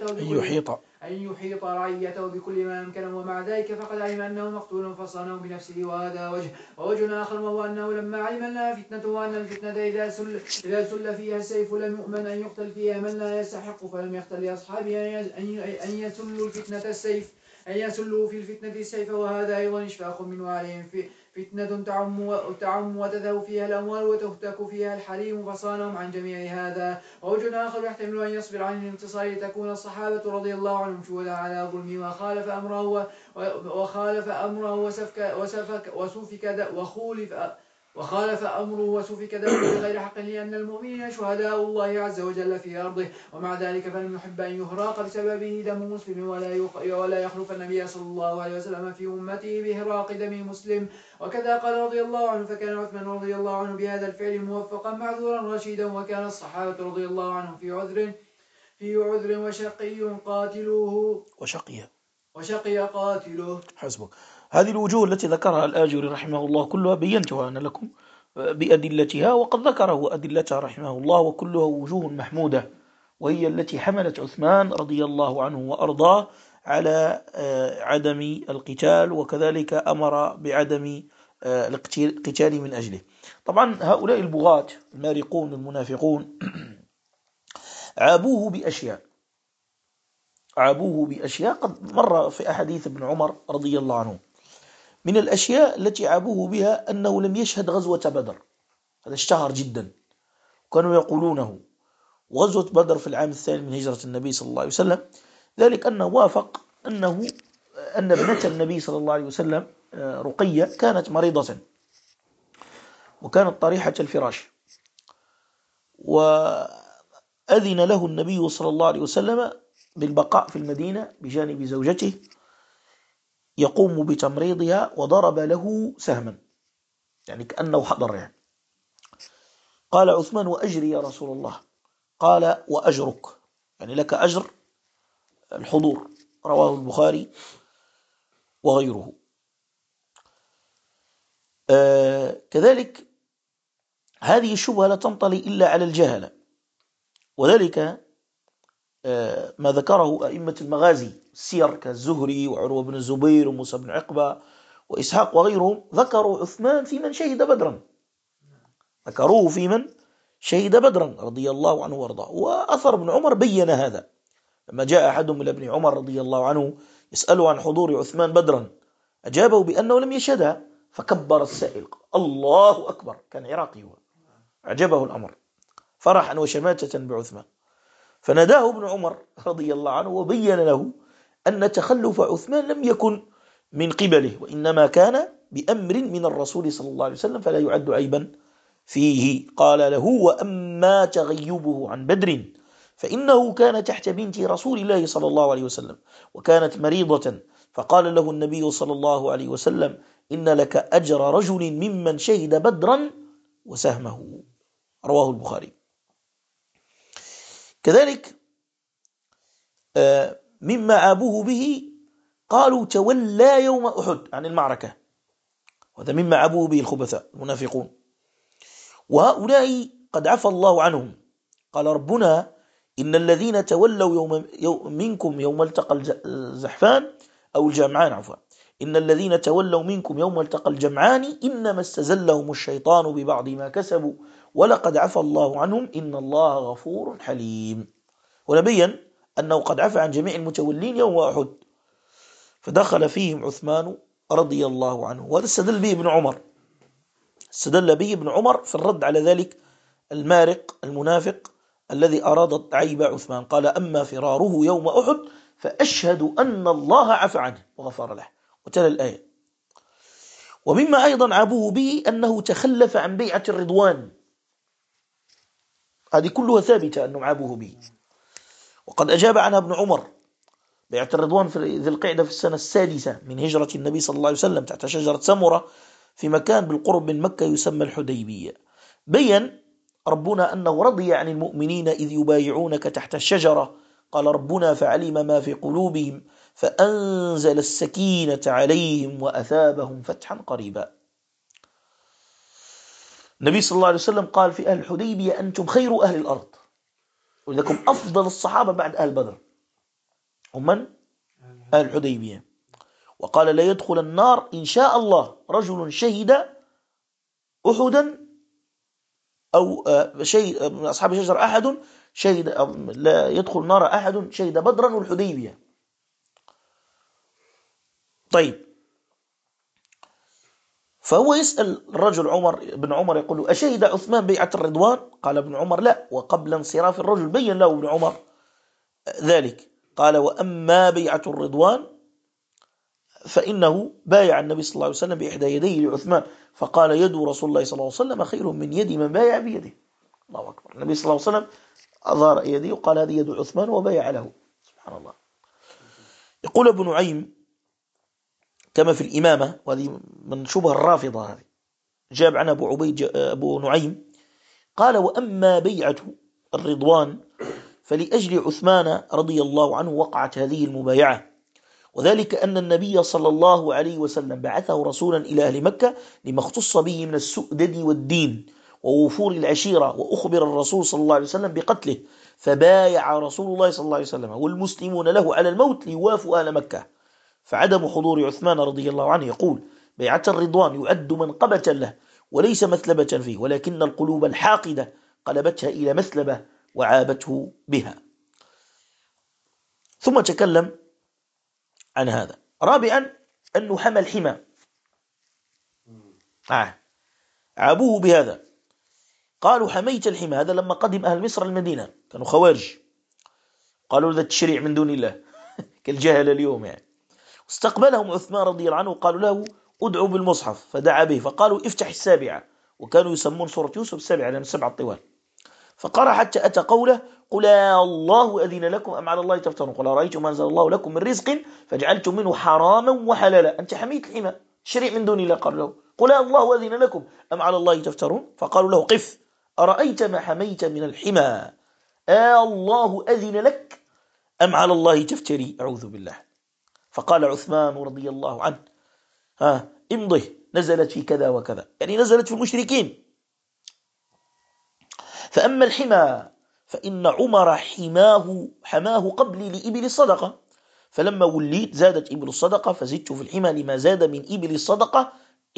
رعيته بكل ما أمكنه ومع ذلك فقد علم أنه مقتول فصانه بنفسه وهذا ووجه آخر وهو أنه لما علم أنها فتنة وأن الفتنة إذا سل فيها السيف لم يؤمن أن يقتل فيها من لا يستحق فلم يختل لأصحابه أن يسلوا في الفتنة السيف وهذا أيضا إشفاق منه عليهم فتنة تعم وتذهب فيها الأموال وتهتك فيها الحريم فصانهم عن جميع هذا. ووجه آخر يحتمل أن يصبر عن الانتصار لتكون الصحابة رضي الله عنهم شهداء على ظلمه وخالف أمره وسفك دمه بغير حق لأن المؤمنين شهداء الله عز وجل في أرضه ومع ذلك فلم يحب أن يهراق بسببه دم مسلم ولا يخلف النبي صلى الله عليه وسلم في أمته بإهراق دم مسلم. وكذا قال رضي الله عنه فكان عثمان رضي الله عنه بهذا الفعل موفقا معذورا رشيدا وكان الصحابة رضي الله عنهم في عذر وشقي قاتلوه وشقي قاتله. حسبك. هذه الوجوه التي ذكرها الآجري رحمه الله كلها بينتها أنا لكم بأدلتها وقد ذكره أدلتها رحمه الله وكلها وجوه محمودة وهي التي حملت عثمان رضي الله عنه وأرضاه على عدم القتال وكذلك أمر بعدم القتال من أجله. طبعا هؤلاء البغاة المارقون المنافقون عابوه بأشياء عابوه بأشياء قد مر في أحاديث ابن عمر رضي الله عنه. من الأشياء التي عابوه بها أنه لم يشهد غزوة بدر، هذا اشتهر جدا، كانوا يقولونه. وغزوة بدر في العام الثاني من هجرة النبي صلى الله عليه وسلم، ذلك أنه وافق أن ابنة النبي صلى الله عليه وسلم رقية كانت مريضة وكانت طريحة الفراش، وأذن له النبي صلى الله عليه وسلم بالبقاء في المدينة بجانب زوجته يقوم بتمريضها، وضرب له سهما يعني كأنه حضر يعني. قال عثمان: وأجري يا رسول الله؟ قال: وأجرك، يعني لك أجر الحضور. رواه البخاري وغيره. كذلك هذه الشبهة لا تنطلي إلا على الجهلة، وذلك ما ذكره أئمة المغازي السير كالزهري وعروة بن الزبير وموسى بن عقبة وإسحاق وغيرهم، ذكروا عثمان في من شهد بدرا، ذكروه في من شهد بدرا رضي الله عنه وارضاه. وأثر ابن عمر بين هذا، لما جاء أحدهم إلى ابن عمر رضي الله عنه يسأله عن حضور عثمان بدرا، أجابه بأنه لم يشهدها، فكبر السائل الله أكبر، كان عراقي هو، أعجبه الأمر فرحا وشماتة بعثمان. فناداه ابن عمر رضي الله عنه وبين له أن تخلف عثمان لم يكن من قبله، وإنما كان بأمر من الرسول صلى الله عليه وسلم، فلا يعد عيبا فيه. قال له: وأما تغيبه عن بدر فإنه كان تحت بنت رسول الله صلى الله عليه وسلم وكانت مريضة، فقال له النبي صلى الله عليه وسلم: إن لك أجر رجل ممن شهد بدرا وسهمه. رواه البخاري. كذلك مما عابوه به قالوا: تولى يوم أحد عن المعركة، وهذا مما عابوه به الخبثاء المنافقون، وهؤلاء قد عفى الله عنهم. قال ربنا: إن الذين تولوا منكم يوم التقى الزحفان أو الجمعان عفوا، إن الذين تولوا منكم يوم التقى الجمعان إنما استزلهم الشيطان ببعض ما كسبوا ولقد عفى الله عنهم إن الله غفور حليم. ونبين أنه قد عفى عن جميع المتولين يوم أحد، فدخل فيهم عثمان رضي الله عنه. وهذا استدل به ابن عمر، استدل به ابن عمر في الرد على ذلك المارق المنافق الذي أراد عيب عثمان. قال: أما فراره يوم أحد فأشهد أن الله عفى عنه وغفر له، وتلا الآية. ومما أيضا عابوه به أنه تخلف عن بيعة الرضوان، هذه كلها ثابتة أنه عابوه به، وقد أجاب عنها ابن عمر. بيعة الرضوان في ذي القعدة في السنة السادسة من هجرة النبي صلى الله عليه وسلم تحت شجرة سمرة في مكان بالقرب من مكة يسمى الحديبية. بين ربنا أنه رضي عن المؤمنين إذ يبايعونك تحت الشجرة. قال ربنا: فعلم ما في قلوبهم فأنزل السكينة عليهم وأثابهم فتحا قريبا. النبي صلى الله عليه وسلم قال في أهل الحديبية: أنتم خير أهل الأرض، ولكم أفضل الصحابة بعد أهل بدر هم من؟ أهل الحديبية. وقال: لا يدخل النار إن شاء الله رجل شهد أحدا أو شيء من أصحاب الشجر أحد شهد، لا يدخل النار أحد شهد بدرا والحديبية. طيب، فهو يسأل الرجل ابن عمر يقول له: أشهد عثمان بيعة الرضوان؟ قال ابن عمر: لا. وقبل انصراف الرجل بين له ابن عمر ذلك، قال: وأما بيعة الرضوان فإنه بايع النبي صلى الله عليه وسلم بإحدى يديه لعثمان، فقال: يد رسول الله صلى الله عليه وسلم خير من يد من بايع بيده. الله أكبر. النبي صلى الله عليه وسلم أظهر يده وقال: هذه يد عثمان وبايع له. سبحان الله. يقول ابن نعيم كما في الإمامة، وهذه من شبه الرافضة، هذه جاب عن أبو نعيم قال: وأما بيعة الرضوان فلأجل عثمان رضي الله عنه وقعت هذه المبايعة، وذلك أن النبي صلى الله عليه وسلم بعثه رسولا إلى أهل مكة لما اختص به من السؤدد والدين ووفور العشيرة، وأخبر الرسول صلى الله عليه وسلم بقتله، فبايع رسول الله صلى الله عليه وسلم والمسلمون له على الموت ليوافوا أهل مكة. فعدم حضور عثمان رضي الله عنه يقول: بيعة الرضوان يعد منقبة له وليس مثلبة فيه، ولكن القلوب الحاقدة قلبتها إلى مثلبة وعابته بها. ثم تكلم عن هذا. رابعا أنه حمى الحمى، عابوه بهذا، قالوا حميت الحمى. هذا لما قدم أهل مصر المدينة كانوا خوارج، قالوا ذا التشريع من دون الله كالجهل اليوم يعني. استقبلهم عثمان رضي الله عنه وقالوا له ادعوا بالمصحف، فدعا به، فقالوا افتح السابعة، وكانوا يسمون سورة يوسف السابعة لأن 7 طوال. فقرأ حتى أتى قوله قل الله أذن لكم أم على الله تفترون، قل أرأيتم ما أنزل الله لكم من رزق فجعلتم منه حراما وحلالا، أنت حميت الحمى، شريع من دون الله. قال له قل الله أذن لكم أم على الله تفترون، فقالوا له قف، أرأيت ما حميت من الحمى الله أذن لك أم على الله تفتري، أعوذ بالله. فقال عثمان رضي الله عنه امضه، نزلت في كذا وكذا، يعني نزلت في المشركين. فأما الحمى فإن عمر حماه قبلي لإبل الصدقة، فلما وليت زادت إبل الصدقة فزدت في الحمى لما زاد من إبل الصدقة،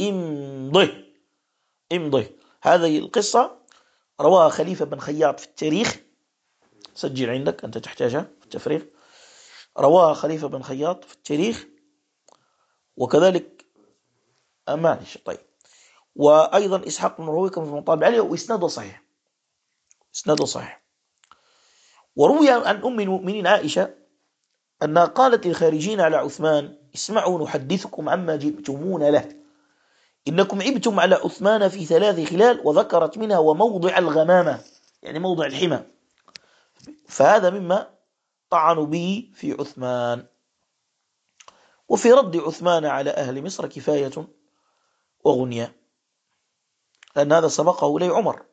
امضه. هذه القصة رواها خليفة بن خياط في التاريخ، سجل عندك أنت تحتاجها في التفريغ، رواها خليفة بن خياط في التاريخ، وكذلك معلش طيب، وأيضا إسحاق بن راهويه في المطالب عليه، وإسناده صحيح، إسناده صحيح. وروي عن أم المؤمنين عائشة أنها قالت للخارجين على عثمان اسمعوا نحدثكم عما جئتمون له، إنكم عبتم على عثمان في 3 خلال، وذكرت منها وموضع الغمامة، يعني موضع الحمى، فهذا مما طعنوا به في عثمان. وفي رد عثمان على أهل مصر كفاية وغنية، لأن هذا سبقه إليه عمر.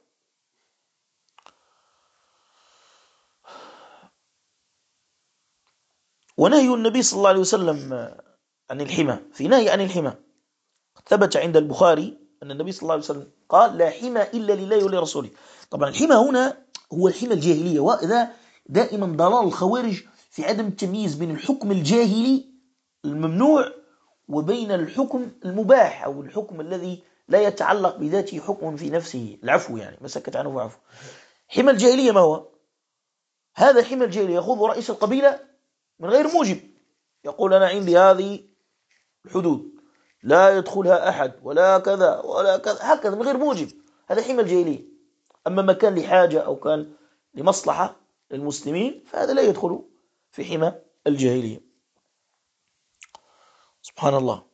ونهي النبي صلى الله عليه وسلم عن الحمى، في نهي عن الحمى ثبت عند البخاري أن النبي صلى الله عليه وسلم قال لا حمى إلا لله ولرسوله. طبعا الحمى هنا هو الحمى الجاهلية، وإذا دائما ضلال الخوارج في عدم التمييز بين الحكم الجاهلي الممنوع وبين الحكم المباح أو الحكم الذي لا يتعلق بذاته حكم في نفسه، العفو يعني ما سكت عنه فعفو. حمى الجاهلية ما هو؟ هذا حمى الجاهلية يأخذ رئيس القبيلة من غير موجب، يقول أنا عندي هذه الحدود لا يدخلها أحد ولا كذا ولا كذا، هكذا من غير موجب، هذا حمى الجاهلية. أما ما كان لحاجة أو كان لمصلحة للمسلمين فهذا لا يدخل في حمى الجاهلية. سبحان الله.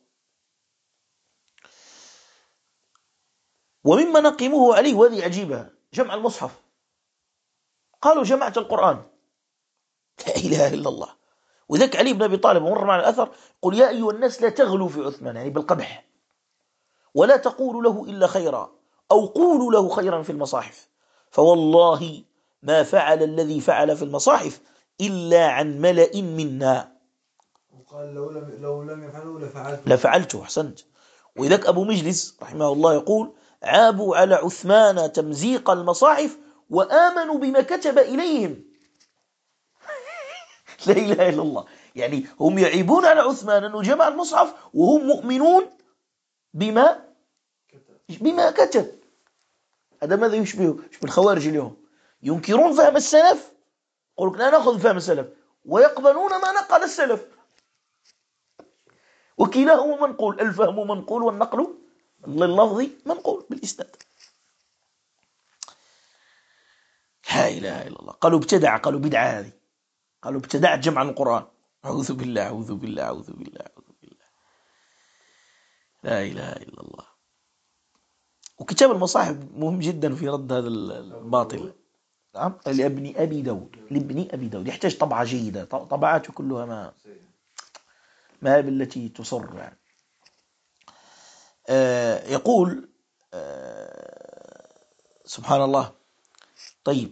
ومما نقموه عليه وهذه عجيبة جمع المصحف، قالوا جمعت القرآن، لا إله إلا الله. وذلك علي بن أبي طالب مر معنا الأثر قل يا أيها الناس لا تغلوا في عثمان، يعني بالقدح، ولا تقولوا له إلا خيرا أو قولوا له خيرا في المصاحف، فوالله ما فعل الذي فعل في المصاحف إلا عن ملأ منا. وقال لو لم يفعلوا لفعلته. أحسنت. وذلك أبو مجلس رحمه الله يقول عابوا على عثمان تمزيق المصاحف وآمنوا بما كتب إليهم. لا إله إلا الله، يعني هم يعيبون على عثمان أنه جمع المصحف وهم مؤمنون بما كتب. هذا ماذا يشبه الخوارج اليوم، ينكرون فهم السلف، يقولون لا نأخذ فهم السلف، ويقبلون ما نقل السلف، وكلاهما منقول، الفهم منقول والنقل لللفظ منقول بالإسناد. لا إله إلا الله. قالوا ابتدع، قالوا بدعة هذه، قالوا ابتدعت جمع القرآن، أعوذ بالله أعوذ بالله أعوذ بالله أعوذ بالله، لا إله إلا الله. وكتاب المصاحف مهم جدا في رد هذا الباطل. نعم، لابن أبي داود يحتاج طبعة جيدة، طبعاته كلها ما هي بالتي تصر يعني. يقول سبحان الله. طيب،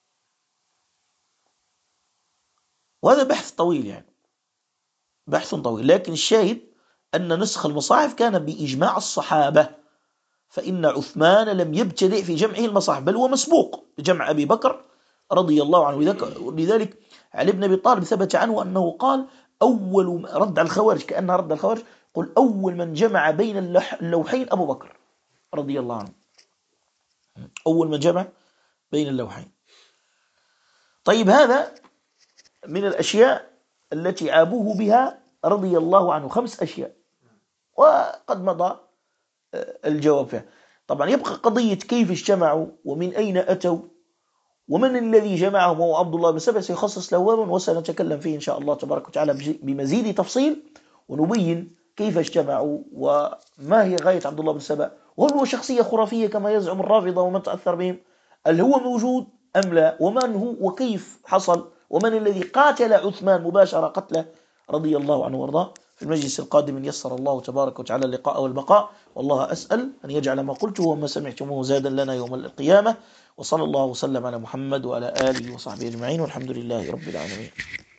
وهذا بحث طويل يعني، بحث طويل، لكن الشاهد أن نسخ المصاحف كان بإجماع الصحابة، فإن عثمان لم يبتدئ في جمعه المصاحف، بل هو مسبوق بجمع أبي بكر رضي الله عنه. لذلك علي بن أبي طالب ثبت عنه أنه قال أول رد على الخوارج، كأنها رد على الخوارج، قل أول من جمع بين اللوحين أبو بكر رضي الله عنه، أول من جمع بين اللوحين. طيب، هذا من الأشياء التي عابوه بها رضي الله عنه، 5 أشياء، وقد مضى الجواب فيها. طبعا يبقى قضية كيف اجتمعوا ومن أين أتوا ومن الذي جمعهم، هو عبد الله بن سبأ، سيخصص له بابا وسنتكلم فيه إن شاء الله تبارك وتعالى بمزيد تفصيل، ونبين كيف اجتمعوا وما هي غاية عبد الله بن سبأ، وهل هو شخصية خرافية كما يزعم الرافضة ومن تأثر بهم، هل هو موجود أم لا، ومن هو وكيف حصل، ومن الذي قاتل عثمان مباشرة قتله رضي الله عنه وارضاه. في المجلس القادم إن يسر الله تبارك وتعالى اللقاء والبقاء، والله أسأل أن يجعل ما قلته وما سمعتموه زادا لنا يوم القيامة. وصلى الله وسلم على محمد وعلى آله وصحبه أجمعين، والحمد لله رب العالمين.